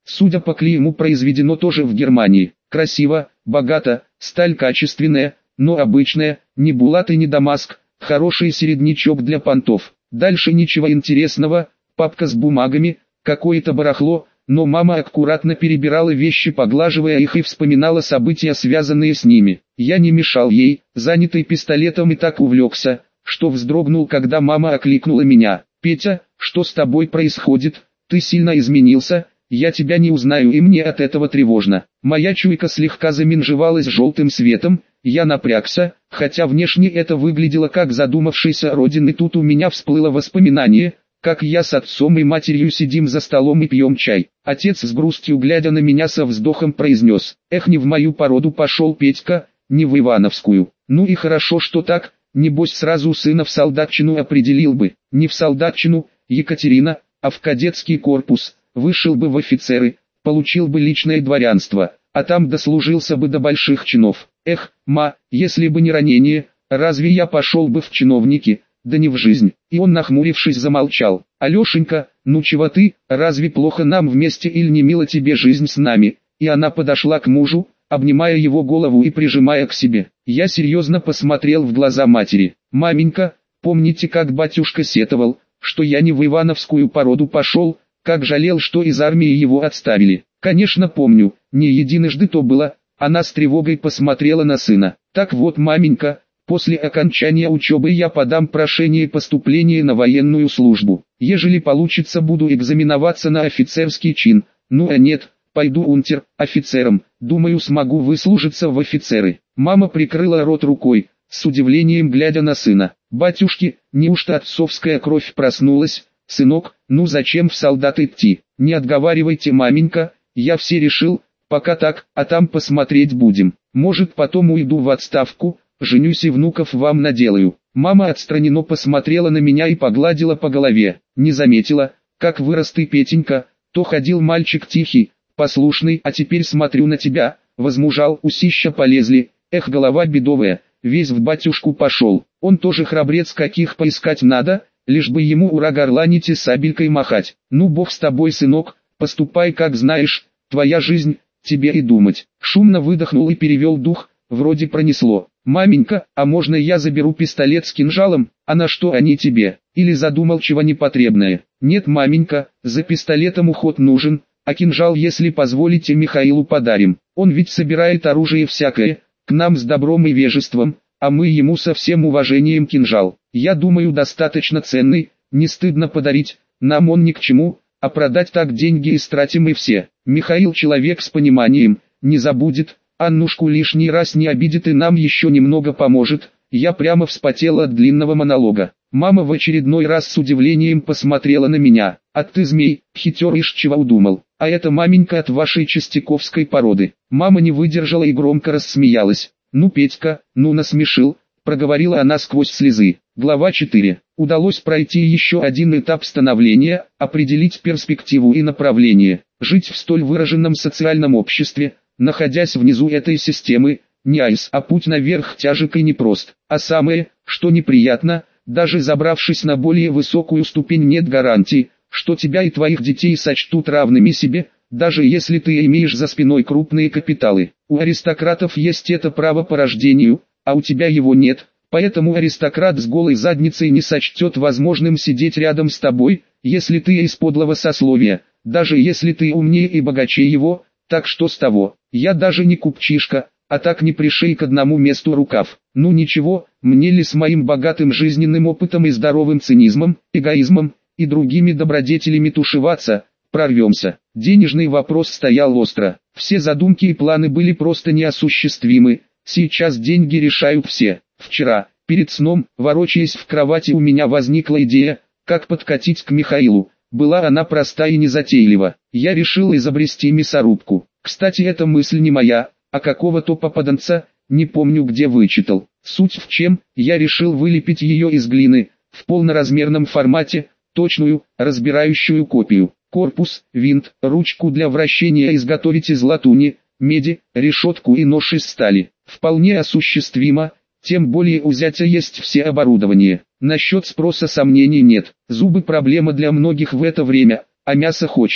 Судя по клейму, произведено тоже в Германии. Красиво, богато, сталь качественная, но обычная, не булат и не дамаск, хороший середнячок для понтов. Дальше ничего интересного, папка с бумагами, какое-то барахло, но мама аккуратно перебирала вещи, поглаживая их, и вспоминала события, связанные с ними. Я не мешал ей, занятый пистолетом, и так увлекся, что вздрогнул, когда мама окликнула меня. «Петя, что с тобой происходит? Ты сильно изменился, я тебя не узнаю, и мне от этого тревожно». Моя чуйка слегка заминжевалась желтым светом, я напрягся, хотя внешне это выглядело как задумавшийся Родин, и тут у меня всплыло воспоминание, как я с отцом и матерью сидим за столом и пьем чай. Отец с грустью, глядя на меня, со вздохом произнес: «Эх, не в мою породу пошел Петька, не в Ивановскую». Ну и хорошо, что так, небось сразу сына в солдатчину определил бы. Не в солдатчину, Екатерина, а в кадетский корпус, вышел бы в офицеры, получил бы личное дворянство, а там дослужился бы до больших чинов. Эх, ма, если бы не ранение, разве я пошел бы в чиновники? Да не в жизнь. И он, нахмурившись, замолчал. «Алешенька, ну чего ты, разве плохо нам вместе или не мила тебе жизнь с нами?» И она подошла к мужу, обнимая его голову и прижимая к себе. Я серьезно посмотрел в глаза матери. «Маменька, помните, как батюшка сетовал, что я не в Ивановскую породу пошел, как жалел, что из армии его отставили?» «Конечно помню, не единожды то было». Она с тревогой посмотрела на сына. «Так вот, маменька, после окончания учебы я подам прошение поступления на военную службу. Ежели получится, буду экзаменоваться на офицерский чин. Ну а нет, пойду унтер-офицером. Думаю, смогу выслужиться в офицеры». Мама прикрыла рот рукой, с удивлением глядя на сына. «Батюшки, неужто отцовская кровь проснулась? Сынок, ну зачем в солдаты идти? Не отговаривайте, маменька, я все решил, пока так, а там посмотреть будем. Может, потом уйду в отставку, женюсь и внуков вам наделаю». Мама отстраненно посмотрела на меня и погладила по голове. «Не заметила, как вырос ты, Петенька, то ходил мальчик тихий, послушный, а теперь смотрю на тебя, возмужал, усища полезли, эх, голова бедовая, весь в батюшку пошел. Он тоже храбрец, каких поискать надо, лишь бы ему ура горланить и сабелькой махать. Ну бог с тобой, сынок, поступай как знаешь, твоя жизнь, тебе и думать». Шумно выдохнул и перевел дух, вроде пронесло. «Маменька, а можно я заберу пистолет с кинжалом, а на что они тебе? Или задумал чего непотребное?» «Нет, маменька, за пистолетом уход нужен, а кинжал, если позволите, Михаилу подарим. Он ведь собирает оружие всякое, к нам с добром и вежеством, а мы ему со всем уважением кинжал. Я думаю, достаточно ценный, не стыдно подарить, нам он ни к чему, а продать так деньги истратим и все». Михаил человек с пониманием, не забудет, Аннушку лишний раз не обидит и нам еще немного поможет. Я прямо вспотел от длинного монолога. Мама в очередной раз с удивлением посмотрела на меня. «А ты, змей, хитер, ишь чего удумал? А это маменька от вашей частяковской породы». Мама не выдержала и громко рассмеялась. «Ну, Петька, ну насмешил», — проговорила она сквозь слезы. Глава четыре. Удалось пройти еще один этап становления, определить перспективу и направление. Жить в столь выраженном социальном обществе, находясь внизу этой системы, не айс, а путь наверх тяжек и непрост. А самое, что неприятно, даже забравшись на более высокую ступень, нет гарантии, что тебя и твоих детей сочтут равными себе, даже если ты имеешь за спиной крупные капиталы. У аристократов есть это право по рождению, а у тебя его нет, поэтому аристократ с голой задницей не сочтет возможным сидеть рядом с тобой, если ты из подлого сословия, даже если ты умнее и богаче его. Так что с того? Я даже не купчишка, а так не пришей к одному месту рукав. Ну ничего, мне ли с моим богатым жизненным опытом и здоровым цинизмом, эгоизмом и другими добродетелями тушеваться, прорвемся. Денежный вопрос стоял остро. Все задумки и планы были просто неосуществимы. Сейчас деньги решают все. Вчера, перед сном, ворочаясь в кровати, у меня возникла идея, как подкатить к Михаилу. Была она проста и незатейлива. Я решил изобрести мясорубку. Кстати, эта мысль не моя, а какого-то попаданца, не помню где вычитал. Суть в чем, я решил вылепить ее из глины, в полноразмерном формате, точную, разбирающую копию. Корпус, винт, ручку для вращения изготовить из латуни, меди, решетку и нож из стали. Вполне осуществимо, тем более у зятя есть все оборудование. Насчет спроса сомнений нет. Зубы проблема для многих в это время, а мясо хочется.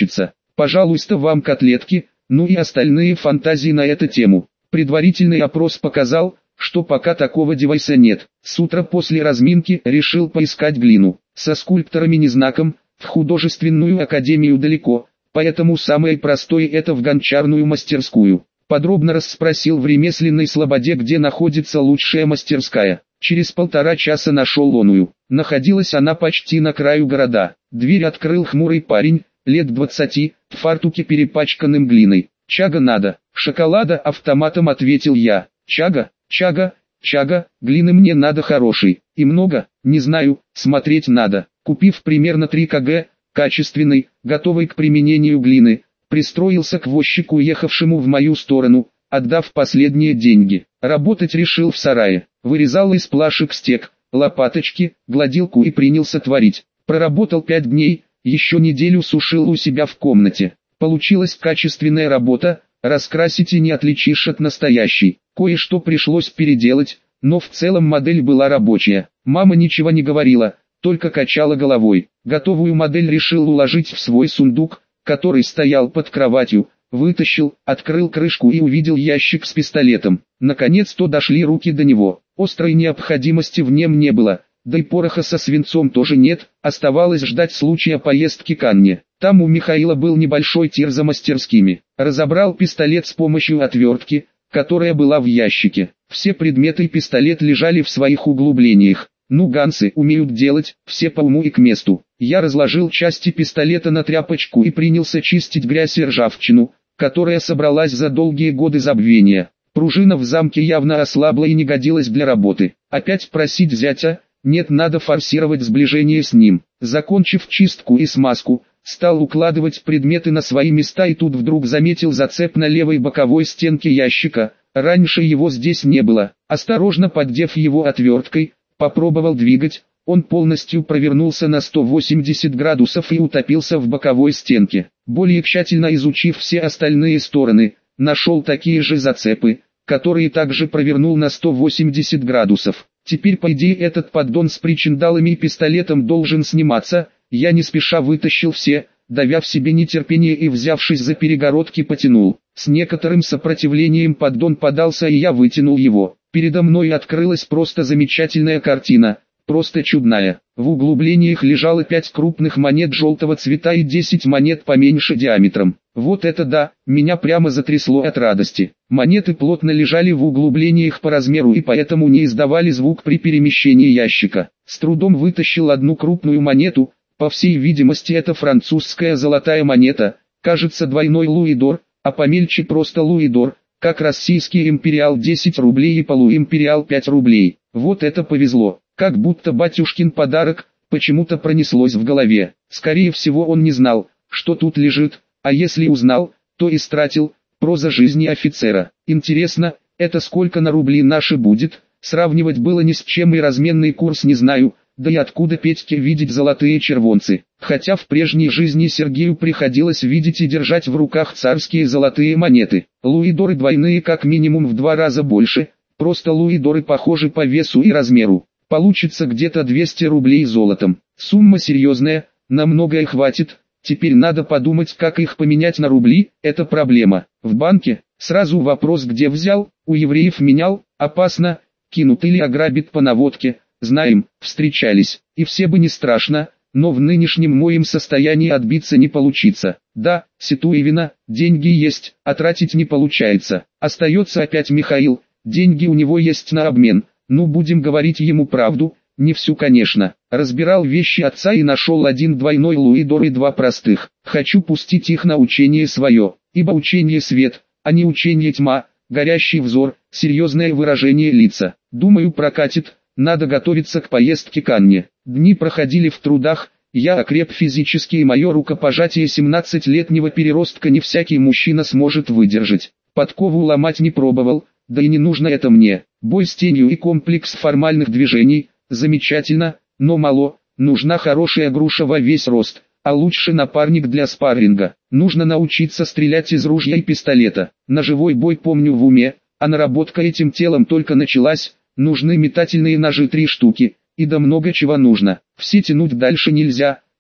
Пожалуйста, вам котлетки, ну и остальные фантазии на эту тему. Предварительный опрос показал, что пока такого девайса нет. С утра после разминки решил поискать глину. Со скульпторами не знаком, в художественную академию далеко, поэтому самое простое это в гончарную мастерскую. Подробно расспросил в ремесленной слободе, где находится лучшая мастерская. Через полтора часа нашел оную. Находилась она почти на краю города. Дверь открыл хмурый парень, лет двадцати, в фартуке перепачканным глиной. «Чага надо». «Шоколада», автоматом ответил я. «Чага, чага, чага, глины мне надо хорошей. И много, не знаю, смотреть надо». Купив примерно три килограмма, качественной, готовой к применению глины, пристроился к возчику, ехавшему в мою сторону, отдав последние деньги. Работать решил в сарае. Вырезал из плашек стек, лопаточки, гладилку и принялся творить. Проработал пять дней, еще неделю сушил у себя в комнате. Получилась качественная работа, раскрасить и не отличишь от настоящей. Кое-что пришлось переделать, но в целом модель была рабочая. Мама ничего не говорила, только качала головой. Готовую модель решил уложить в свой сундук, который стоял под кроватью. Вытащил, открыл крышку и увидел ящик с пистолетом. Наконец-то дошли руки до него. Острой необходимости в нем не было, да и пороха со свинцом тоже нет, оставалось ждать случая поездки к Анне. Там у Михаила был небольшой тир за мастерскими. Разобрал пистолет с помощью отвертки, которая была в ящике. Все предметы и пистолет лежали в своих углублениях. Ну, ганцы умеют делать, все по уму и к месту. Я разложил части пистолета на тряпочку и принялся чистить грязь и ржавчину, которая собралась за долгие годы забвения. Пружина в замке явно ослабла и не годилась для работы. Опять просить зятя? Нет, надо форсировать сближение с ним. Закончив чистку и смазку, стал укладывать предметы на свои места и тут вдруг заметил зацеп на левой боковой стенке ящика. Раньше его здесь не было. Осторожно поддев его отверткой, попробовал двигать. Он полностью провернулся на сто восемьдесят градусов и утопился в боковой стенке. Более тщательно изучив все остальные стороны, нашел такие же зацепы, которые также провернул на сто восемьдесят градусов. Теперь по идее этот поддон с причиндалами и пистолетом должен сниматься. Я не спеша вытащил все, давя в себе нетерпение и взявшись за перегородки потянул. С некоторым сопротивлением поддон подался и я вытянул его. Передо мной открылась просто замечательная картина. Просто чудная. В углублениях лежало пять крупных монет желтого цвета и десять монет поменьше диаметром. Вот это да, меня прямо затрясло от радости. Монеты плотно лежали в углублениях по размеру и поэтому не издавали звук при перемещении ящика. С трудом вытащил одну крупную монету, по всей видимости это французская золотая монета, кажется двойной луидор, а помельче просто луидор, как российский империал десять рублей и полуимпериал пять рублей. Вот это повезло. Как будто батюшкин подарок, почему-то пронеслось в голове. Скорее всего он не знал, что тут лежит, а если узнал, то истратил. Проза жизни офицера. Интересно, это сколько на рубли наши будет? Сравнивать было ни с чем и разменный курс не знаю, да и откуда Петьке видеть золотые червонцы. Хотя в прежней жизни Сергею приходилось видеть и держать в руках царские золотые монеты. Луидоры двойные как минимум в два раза больше, просто луидоры похожи по весу и размеру. Получится где-то двести рублей золотом. Сумма серьезная, на многое хватит. Теперь надо подумать, как их поменять на рубли, это проблема. В банке, сразу вопрос, где взял, у евреев менял, опасно, кинут или ограбит по наводке, знаем, встречались, и все бы не страшно, но в нынешнем моем состоянии отбиться не получится. Да, Ситуевина, деньги есть, а тратить не получается. Остается опять Михаил, деньги у него есть на обмен. Ну будем говорить ему правду, не всю конечно. Разбирал вещи отца и нашел один двойной луидор и два простых. Хочу пустить их на учение свое, ибо учение свет, а не учение тьма, горящий взор, серьезное выражение лица. Думаю прокатит, надо готовиться к поездке к Анне. Дни проходили в трудах, я окреп физически и мое рукопожатие семнадцатилетнего переростка не всякий мужчина сможет выдержать. Подкову ломать не пробовал. Да и не нужно это мне. Бой с тенью и комплекс формальных движений, замечательно, но мало, нужна хорошая груша во весь рост, а лучше напарник для спарринга. Нужно научиться стрелять из ружья и пистолета. На живой бой помню в уме, а наработка этим телом только началась, нужны метательные ножи три штуки, и да много чего нужно. Все тянуть дальше нельзя,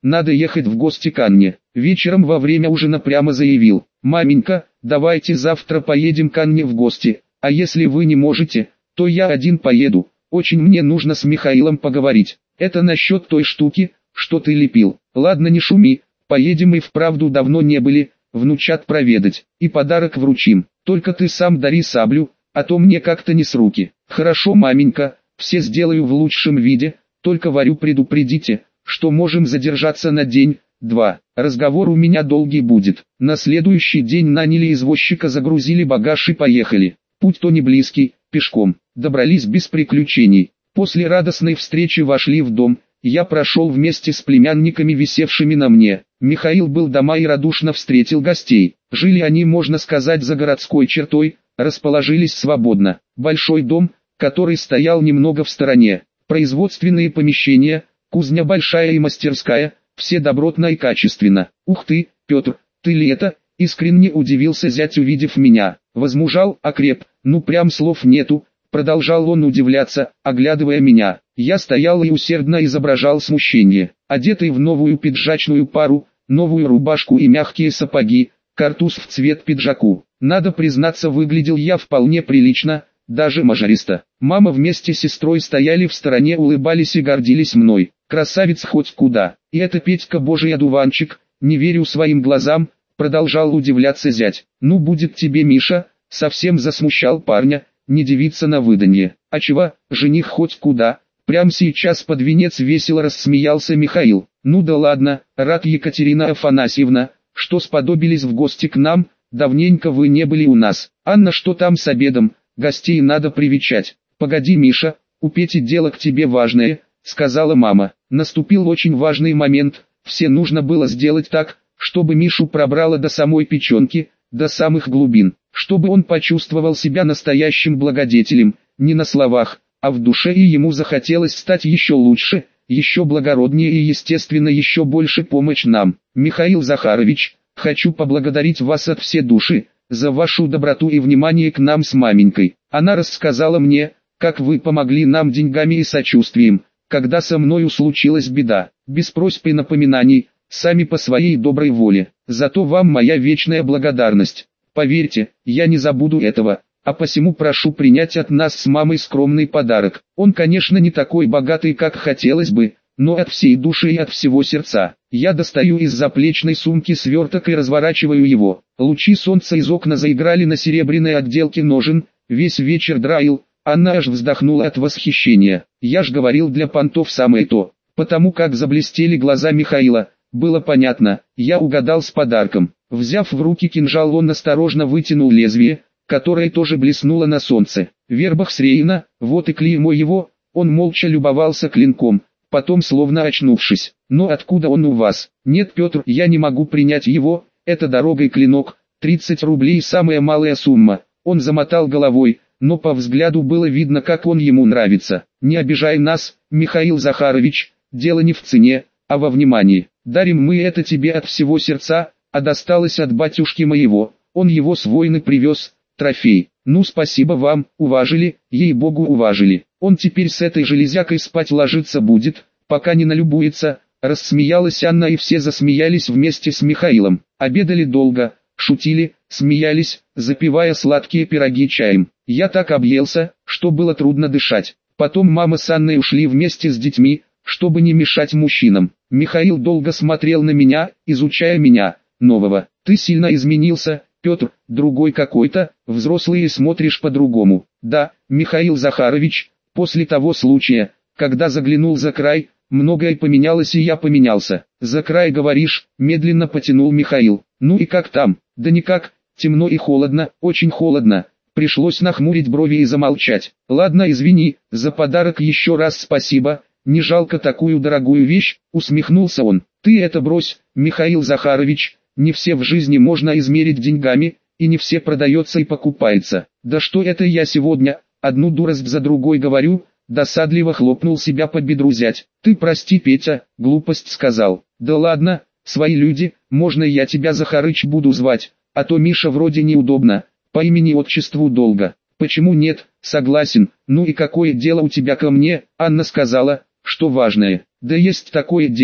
надо ехать в гости к Анне. Вечером во время ужина прямо заявил: «Маменька, давайте завтра поедем к Анне в гости, а если вы не можете, то я один поеду, очень мне нужно с Михаилом поговорить. Это насчет той штуки, что ты лепил. Ладно, не шуми, поедем и вправду давно не были, внучат проведать, и подарок вручим. Только ты сам дари саблю, а то мне как-то не с руки». «Хорошо, маменька, все сделаю в лучшем виде, только варю предупредите, что можем задержаться на день-два. Разговор у меня долгий будет». На следующий день наняли извозчика, загрузили багаж и поехали. Путь-то не близкий, пешком. Добрались без приключений. После радостной встречи вошли в дом. Я прошел вместе с племянниками, висевшими на мне. Михаил был дома и радушно встретил гостей. Жили они, можно сказать, за городской чертой, расположились свободно. Большой дом, который стоял немного в стороне. Производственные помещения, кузня большая и мастерская, все добротно и качественно. «Ух ты, Петр, ты ли это?» — искренне удивился зять, увидев меня. «Возмужал, окреп, ну прям слов нету», — продолжал он удивляться, оглядывая меня. Я стоял и усердно изображал смущение. Одетый в новую пиджачную пару, новую рубашку и мягкие сапоги, картуз в цвет пиджаку. Надо признаться, выглядел я вполне прилично, даже мажористо. Мама вместе с сестрой стояли в стороне, улыбались и гордились мной. Красавец хоть куда. И это Петька божий одуванчик, не верю своим глазам, продолжал удивляться зять. «Ну будет тебе, Миша», совсем засмущал парня, не девица на выданье. «А чего, жених хоть куда?» Прям сейчас под венец весело рассмеялся Михаил. «Ну да ладно, рад, Екатерина Афанасьевна, что сподобились в гости к нам, давненько вы не были у нас. Анна, что там с обедом? Гостей надо привечать». «Погоди, Миша, у Пети дело к тебе важное», — сказала мама. Наступил очень важный момент, все нужно было сделать так, чтобы Мишу пробрало до самой печенки, до самых глубин, чтобы он почувствовал себя настоящим благодетелем, не на словах, а в душе, и ему захотелось стать еще лучше, еще благороднее и, естественно, еще больше помочь нам. «Михаил Захарович, хочу поблагодарить вас от всей души за вашу доброту и внимание к нам с маменькой. Она рассказала мне, как вы помогли нам деньгами и сочувствием, когда со мною случилась беда, без просьб и напоминаний, сами по своей доброй воле. Зато вам моя вечная благодарность. Поверьте, я не забуду этого, а посему прошу принять от нас с мамой скромный подарок. Он, конечно, не такой богатый, как хотелось бы, но от всей души и от всего сердца». Я достаю из заплечной сумки сверток и разворачиваю его. Лучи солнца из окна заиграли на серебряной отделке ножен, весь вечер драил. Анна аж вздохнула от восхищения. Я ж говорил, для понтов самое то. Потому как заблестели глаза Михаила, было понятно, я угадал с подарком. Взяв в руки кинжал, он осторожно вытянул лезвие, которое тоже блеснуло на солнце. Вербах Среина, вот и клеймо его. Он молча любовался клинком, потом, словно очнувшись: «Но откуда он у вас?» «Нет, Петр, я не могу принять его, это дорогой клинок, тридцать рублей самая малая сумма». Он замотал головой, но по взгляду было видно, как он ему нравится. «Не обижай нас, Михаил Захарович, дело не в цене, а во внимании. Дарим мы это тебе от всего сердца, а досталось от батюшки моего, он его с войны привез, трофей. Ну спасибо вам, уважили, ей-богу уважили. Он теперь с этой железякой спать ложиться будет, пока не налюбуется». Рассмеялась Анна, и все засмеялись вместе с Михаилом. Обедали долго, шутили, смеялись, запивая сладкие пироги чаем. Я так объелся, что было трудно дышать. Потом мама с Анной ушли вместе с детьми, чтобы не мешать мужчинам. Михаил долго смотрел на меня, изучая меня, нового. «Ты сильно изменился, Петр, другой какой-то, взрослый и смотришь по-другому». «Да, Михаил Захарович, после того случая, когда заглянул за край, многое поменялось, и я поменялся». «За край, говоришь?» – медленно потянул Михаил. «Ну и как там?» «Да никак, темно и холодно, очень холодно». Пришлось нахмурить брови и замолчать. «Ладно, извини, за подарок еще раз спасибо, не жалко такую дорогую вещь», – усмехнулся он. «Ты это брось, Михаил Захарович, не все в жизни можно измерить деньгами, и не все продается и покупается». «Да что это я сегодня, одну дурость за другой говорю», – досадливо хлопнул себя по бедру зять. «Ты прости, Петя, глупость сказал». «Да ладно, свои люди, можно я тебя Захарыч буду звать, а то Миша вроде неудобно, по имени-отчеству долго». «Почему нет, согласен, ну и какое дело у тебя ко мне?» Анна сказала, что важное. «Да есть такое дело,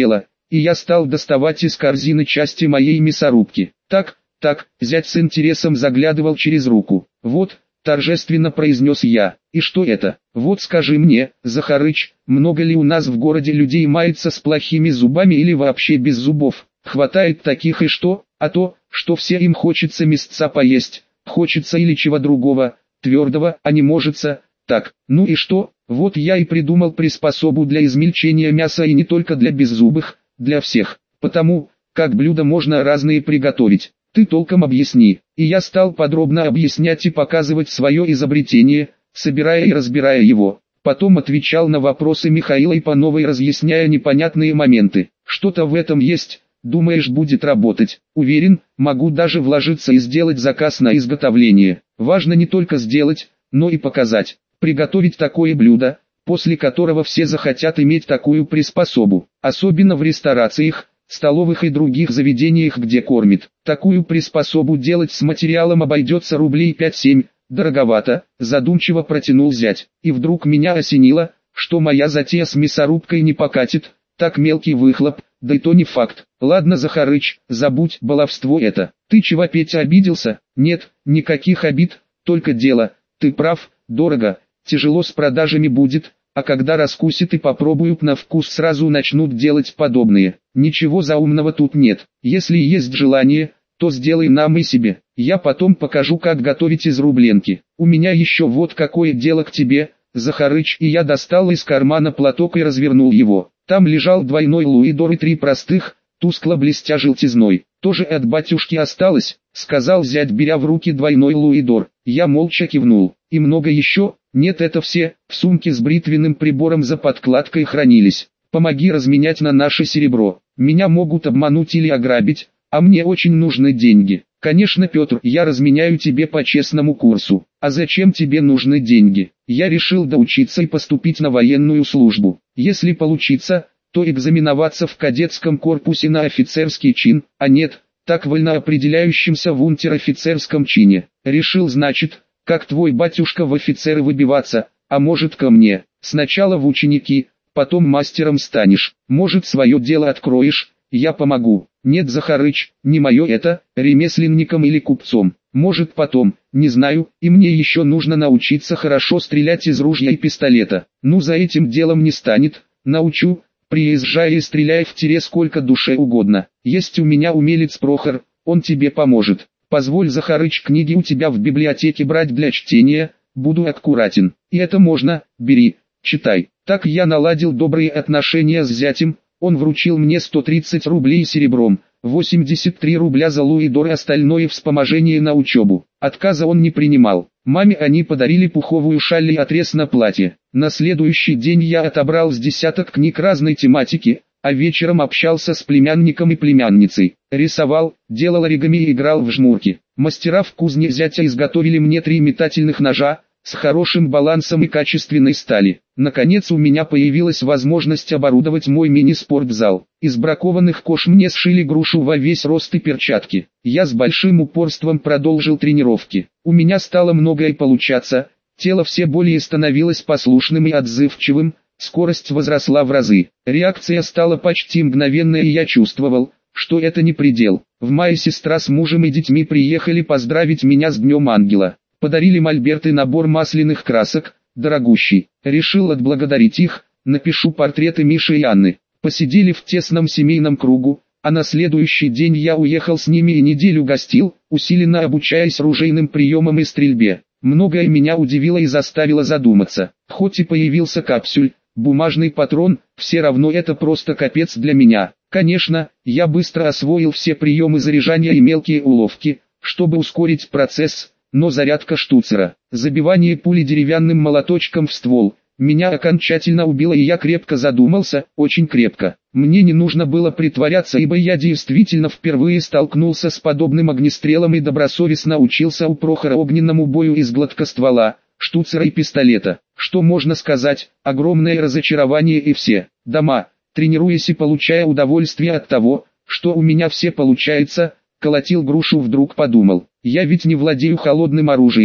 и я стал доставать из корзины части моей мясорубки. Так, так, зять с интересом заглядывал через руку. Вот, торжественно произнес я. И что это? Вот скажи мне, Захарыч, много ли у нас в городе людей мается с плохими зубами или вообще без зубов? Хватает таких и что? А то, что все им хочется мясца поесть, хочется или чего другого, твердого, а не можется. Так, ну и что? Вот я и придумал приспособу для измельчения мяса, и не только для беззубых, для всех. Потому, как блюда можно разные приготовить. Ты толком объясни. И я стал подробно объяснять и показывать свое изобретение, собирая и разбирая его. Потом отвечал на вопросы Михаила и по новой разъясняя непонятные моменты. Что-то в этом есть, думаешь, будет работать? Уверен, могу даже вложиться и сделать заказ на изготовление. Важно не только сделать, но и показать. Приготовить такое блюдо, после которого все захотят иметь такую приспособу. Особенно в ресторациях, столовых и других заведениях, где кормят. Такую приспособу делать с материалом обойдется рублей пять-семь, дороговато, задумчиво протянул зять. И вдруг меня осенило, что моя затея с мясорубкой не покатит, так мелкий выхлоп, да и то не факт. Ладно, Захарыч, забудь, баловство это. Ты чего, Петя, обиделся? Нет, никаких обид, только дело. Ты прав, дорого, тяжело с продажами будет. А когда раскусят и попробуют на вкус, сразу начнут делать подобные. Ничего заумного тут нет. Если есть желание, то сделай нам и себе. Я потом покажу, как готовить из рубленки. У меня еще вот какое дело к тебе, Захарыч. И я достал из кармана платок и развернул его. Там лежал двойной луидор и три простых, тускло блестя желтизной. Тоже от батюшки осталось, сказал зять, беря в руки двойной луидор. Я молча кивнул. И много еще? Нет, это все, в сумке с бритвенным прибором за подкладкой хранились. Помоги разменять на наше серебро. Меня могут обмануть или ограбить, а мне очень нужны деньги. Конечно, Петр, я разменяю тебе по честному курсу. А зачем тебе нужны деньги? Я решил доучиться и поступить на военную службу. Если получится, то экзаменоваться в кадетском корпусе на офицерский чин, а нет, так вольно определяющимся в унтер-офицерском чине. Решил, значит, как твой батюшка, в офицеры выбиваться, а может ко мне. Сначала в ученики, потом мастером станешь. Может, свое дело откроешь, я помогу. Нет, Захарыч, не мое это, ремесленником или купцом. Может, потом, не знаю, и мне еще нужно научиться хорошо стрелять из ружья и пистолета. Ну, за этим делом не станет, научу. Приезжай и стреляй в тире сколько душе угодно. Есть у меня умелец Прохор, он тебе поможет. Позволь, Захарыч, книги у тебя в библиотеке брать для чтения, буду аккуратен. И это можно, бери, читай. Так я наладил добрые отношения с зятем, он вручил мне сто тридцать рублей серебром, восемьдесят три рубля за луидор и остальное вспоможение на учебу. Отказа он не принимал. Маме они подарили пуховую шаль и отрез на платье. На следующий день я отобрал с десяток книг разной тематики, а вечером общался с племянником и племянницей. Рисовал, делал оригами и играл в жмурки. Мастера в кузне зятя изготовили мне три метательных ножа, с хорошим балансом и качественной стали. Наконец у меня появилась возможность оборудовать мой мини-спортзал. Из бракованных кож мне сшили грушу во весь рост и перчатки. Я с большим упорством продолжил тренировки. У меня стало многое получаться, тело все более становилось послушным и отзывчивым, скорость возросла в разы. Реакция стала почти мгновенной, и я чувствовал, что это не предел. В мае сестра с мужем и детьми приехали поздравить меня с Днем Ангела. Подарили мольберт и набор масляных красок, дорогущий. Решил отблагодарить их, напишу портреты Миши и Анны. Посидели в тесном семейном кругу, а на следующий день я уехал с ними и неделю гостил, усиленно обучаясь ружейным приемам и стрельбе. Многое меня удивило и заставило задуматься. Хоть и появился капсюль, бумажный патрон, все равно это просто капец для меня. Конечно, я быстро освоил все приемы заряжания и мелкие уловки, чтобы ускорить процесс. Но зарядка штуцера, забивание пули деревянным молоточком в ствол, меня окончательно убило, и я крепко задумался, очень крепко. Мне не нужно было притворяться, ибо я действительно впервые столкнулся с подобным огнестрелом и добросовестно учился у Прохора огненному бою из гладкоствола, штуцера и пистолета. Что можно сказать, огромное разочарование, и все дома, тренируясь и получая удовольствие от того, что у меня все получается, колотил грушу, вдруг подумал. Я ведь не владею холодным оружием,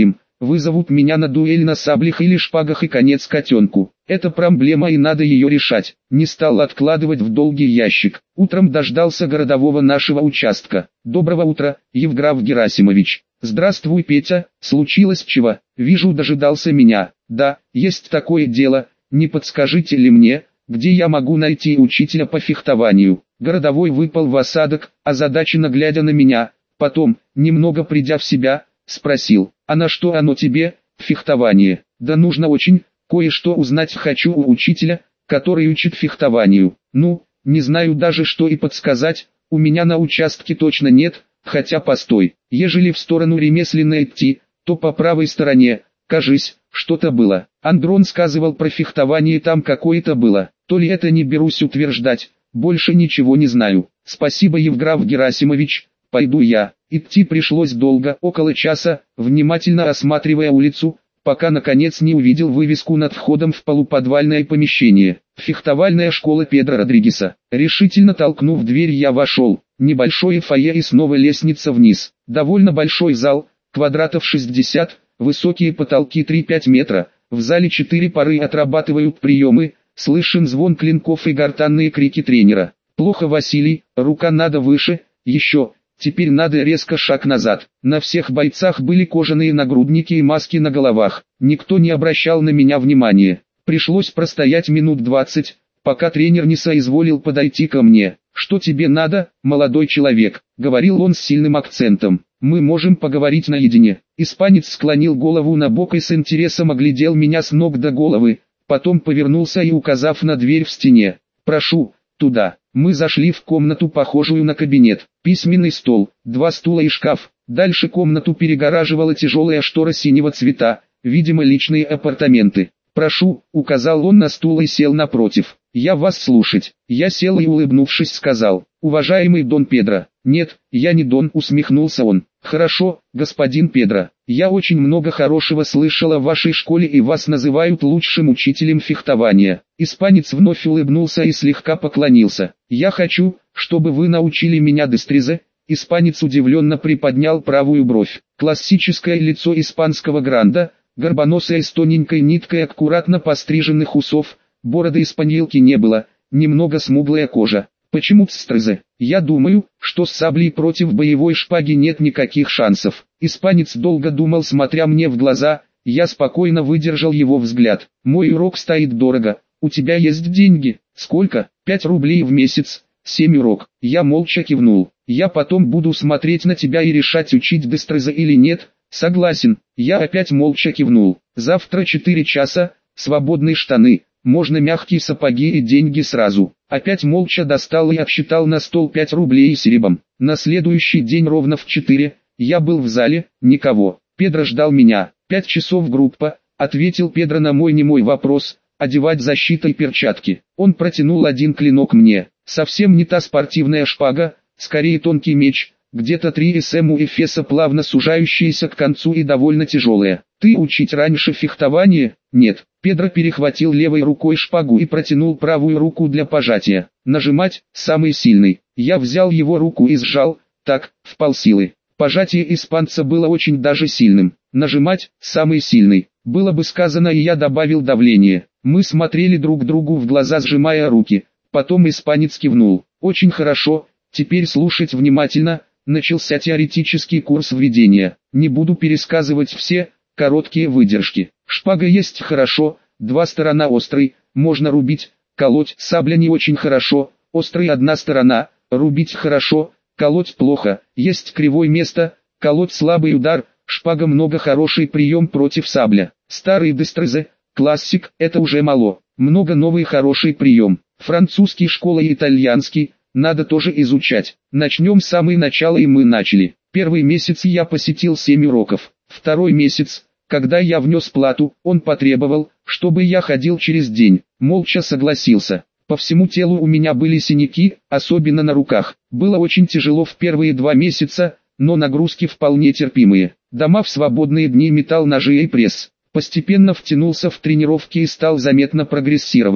вызовут меня на дуэль на саблях или шпагах и конец котенку. Это проблема и надо ее решать. Не стал откладывать в долгий ящик. Утром дождался городового нашего участка. Доброго утра, Евграф Герасимович. Здравствуй, Петя, случилось чего? Вижу, дожидался меня. Да, есть такое дело, не подскажите ли мне, где я могу найти учителя по фехтованию? Городовой выпал в осадок, озадаченно глядя на меня. Потом, немного придя в себя, спросил: а на что оно тебе, фехтование? Да нужно очень, кое-что узнать хочу у учителя, который учит фехтованию. Ну, не знаю даже что и подсказать, у меня на участке точно нет, хотя постой, ежели в сторону ремесленной идти, то по правой стороне, кажись, что-то было. Андрон сказывал про фехтование, там какое-то было, то ли это не берусь утверждать, больше ничего не знаю. Спасибо, Евграф Герасимович, пойду я. Идти пришлось долго, около часа, внимательно осматривая улицу, пока наконец не увидел вывеску над входом в полуподвальное помещение. Фехтовальная школа Педро Родригеса. Решительно толкнув дверь, я вошел. Небольшое фойе и снова лестница вниз. Довольно большой зал, квадратов шестьдесят, высокие потолки три-пять метра. В зале четыре пары отрабатывают приемы, слышен звон клинков и гортанные крики тренера. Плохо, Василий, рука надо выше, еще. Теперь надо резко шаг назад. На всех бойцах были кожаные нагрудники и маски на головах. Никто не обращал на меня внимания. Пришлось простоять минут двадцать, пока тренер не соизволил подойти ко мне. «Что тебе надо, молодой человек?» — говорил он с сильным акцентом. «Мы можем поговорить наедине». Испанец склонил голову на бок и с интересом оглядел меня с ног до головы, потом повернулся и, указав на дверь в стене: «Прошу, туда». Мы зашли в комнату, похожую на кабинет. Письменный стол, два стула и шкаф. Дальше комнату перегораживала тяжелая штора синего цвета, видимо, личные апартаменты. «Прошу», — указал он на стул и сел напротив. «Я вас слушать». Я сел и, улыбнувшись, сказал: «Уважаемый Дон Педро». «Нет, я не Дон», — усмехнулся он. «Хорошо, господин Педро. Я очень много хорошего слышал о вашей школе и вас называют лучшим учителем фехтования». Испанец вновь улыбнулся и слегка поклонился. «Я хочу, чтобы вы научили меня дестризе». Испанец удивленно приподнял правую бровь. Классическое лицо испанского гранда, горбоносая с тоненькой ниткой аккуратно постриженных усов, бороды испаньолки не было, немного смуглая кожа. «Почему дестризе? Я думаю, что с саблей против боевой шпаги нет никаких шансов». Испанец долго думал, смотря мне в глаза, я спокойно выдержал его взгляд. «Мой урок стоит дорого. У тебя есть деньги?» «Сколько?» «Пять рублей в месяц, семь урок». Я молча кивнул. «Я потом буду смотреть на тебя и решать, учить дестризе или нет». «Согласен». Я опять молча кивнул. «Завтра четыре часа, свободные штаны, можно мягкие сапоги и деньги сразу». Опять молча достал и отсчитал на стол пять рублей серебром. На следующий день ровно в четыре, я был в зале, никого. Педро ждал меня. «Пять часов группа», — ответил Педро на мой немой вопрос, «одевать защита и перчатки». Он протянул один клинок мне. Совсем не та спортивная шпага, скорее тонкий меч, где-то три см у эфеса, плавно сужающаяся к концу и довольно тяжелая. «Ты учить раньше фехтование?» «Нет». Педро перехватил левой рукой шпагу и протянул правую руку для пожатия. «Нажимать, самый сильный». Я взял его руку и сжал, так, в полсилы. Пожатие испанца было очень даже сильным. «Нажимать, самый сильный». Было бы сказано, и я добавил давление. Мы смотрели друг другу в глаза, сжимая руки. Потом испанец кивнул. «Очень хорошо, теперь слушать внимательно». Начался теоретический курс введения. Не буду пересказывать все, короткие выдержки. Шпага есть хорошо, два сторона острый, можно рубить, колоть. Сабля не очень хорошо, острый одна сторона, рубить хорошо, колоть плохо. Есть кривое место, колоть слабый удар. Шпага много хороший прием против сабля. Старый дестризе, классик, это уже мало. Много новый хороший прием. Французский школа и итальянский. Надо тоже изучать. Начнем с самого начала, и мы начали. Первый месяц я посетил семь уроков. Второй месяц, когда я внес плату, он потребовал, чтобы я ходил через день. Молча согласился. По всему телу у меня были синяки, особенно на руках. Было очень тяжело в первые два месяца, но нагрузки вполне терпимые. Дома в свободные дни метал ножи и пресс. Постепенно втянулся в тренировки и стал заметно прогрессировать.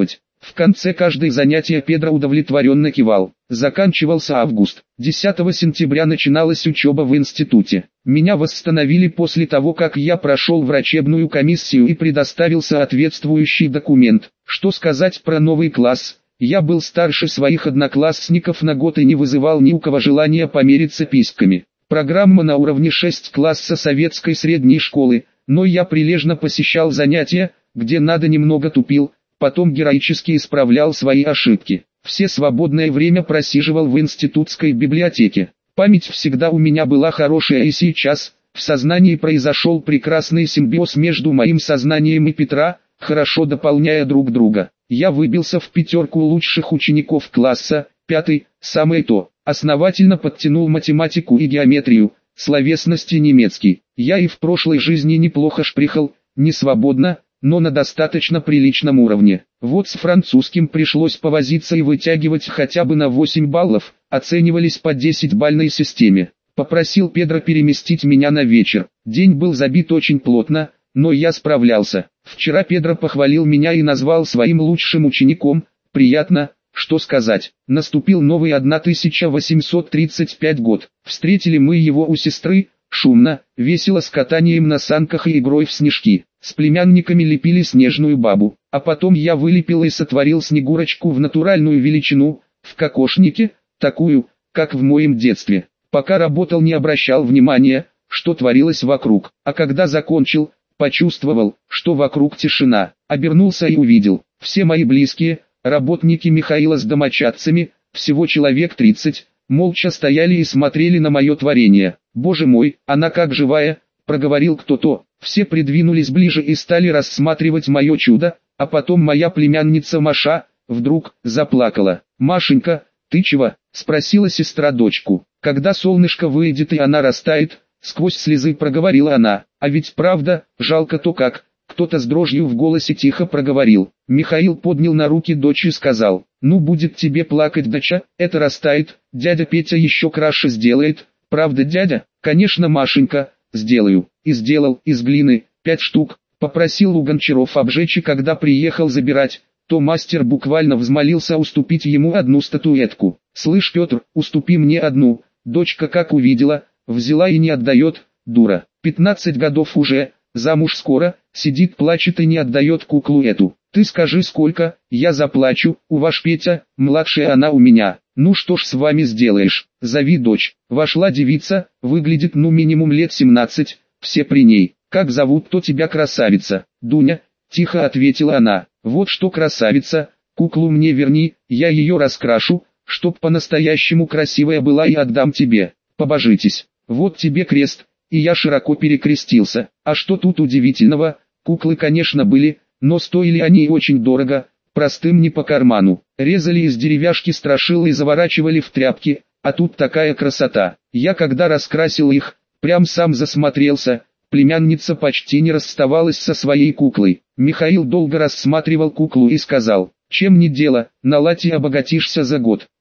В конце каждой занятия Педро удовлетворенно кивал. Заканчивался август. десятого сентября начиналась учеба в институте. Меня восстановили после того, как я прошел врачебную комиссию и предоставил соответствующий документ. Что сказать про новый класс? Я был старше своих одноклассников на год и не вызывал ни у кого желания помериться письками. Программа на уровне шесть класса советской средней школы, но я прилежно посещал занятия, где надо немного тупил, потом героически исправлял свои ошибки. Все свободное время просиживал в институтской библиотеке. Память всегда у меня была хорошая, и сейчас в сознании произошел прекрасный симбиоз между моим сознанием и Петра, хорошо дополняя друг друга. Я выбился в пятерку лучших учеников класса, пятый, самое то. Основательно подтянул математику и геометрию, словесность и немецкий. Я и в прошлой жизни неплохо шприхал, не свободно, но на достаточно приличном уровне. Вот с французским пришлось повозиться и вытягивать хотя бы на восемь баллов, оценивались по десятибалльной системе. Попросил Педро переместить меня на вечер. День был забит очень плотно, но я справлялся. Вчера Педро похвалил меня и назвал своим лучшим учеником. Приятно, что сказать. Наступил новый тысяча восемьсот тридцать пятый год. Встретили мы его у сестры, шумно, весело, с катанием на санках и игрой в снежки. С племянниками лепили снежную бабу, а потом я вылепил и сотворил Снегурочку в натуральную величину, в кокошнике, такую, как в моем детстве. Пока работал, не обращал внимания, что творилось вокруг, а когда закончил, почувствовал, что вокруг тишина. Обернулся и увидел, все мои близкие, работники Михаила с домочадцами, всего человек тридцать, молча стояли и смотрели на мое творение. «Боже мой, она как живая!» — проговорил кто-то. Все придвинулись ближе и стали рассматривать мое чудо, а потом моя племянница Маша вдруг заплакала. «Машенька, ты чего?» — спросила сестра дочку. «Когда солнышко выйдет и она растает», — сквозь слезы проговорила она. «А ведь правда, жалко то как». Кто-то с дрожью в голосе тихо проговорил. Михаил поднял на руки дочь и сказал: «Ну будет тебе плакать, доча, это растает, дядя Петя еще краше сделает, правда, дядя?» «Конечно, Машенька, сделаю». И сделал, из глины, пять штук, попросил у Гончаров обжечь, и когда приехал забирать, то мастер буквально взмолился уступить ему одну статуэтку. «Слышь, Петр, уступи мне одну». Дочка как увидела, взяла и не отдает, дура. Пятнадцать годов уже, замуж скоро, сидит плачет и не отдает куклу эту. «Ты скажи сколько, я заплачу, у ваш Петя, младшая она у меня». «Ну что ж с вами сделаешь, зови дочь». Вошла девица, выглядит ну минимум лет семнадцать, все при ней. «Как зовут-то тебя, красавица?» «Дуня», тихо ответила она. «Вот что, красавица, куклу мне верни, я ее раскрашу, чтоб по-настоящему красивая была, и отдам тебе. Побожитесь. Вот тебе крест». И я широко перекрестился. А что тут удивительного? Куклы, конечно, были, но стоили они очень дорого, простым не по карману. Резали из деревяшки страшила и заворачивали в тряпки, а тут такая красота. Я когда раскрасил их, прям сам засмотрелся. Племянница почти не расставалась со своей куклой. Михаил долго рассматривал куклу и сказал: «Чем не дело, наладь и обогатишься за год».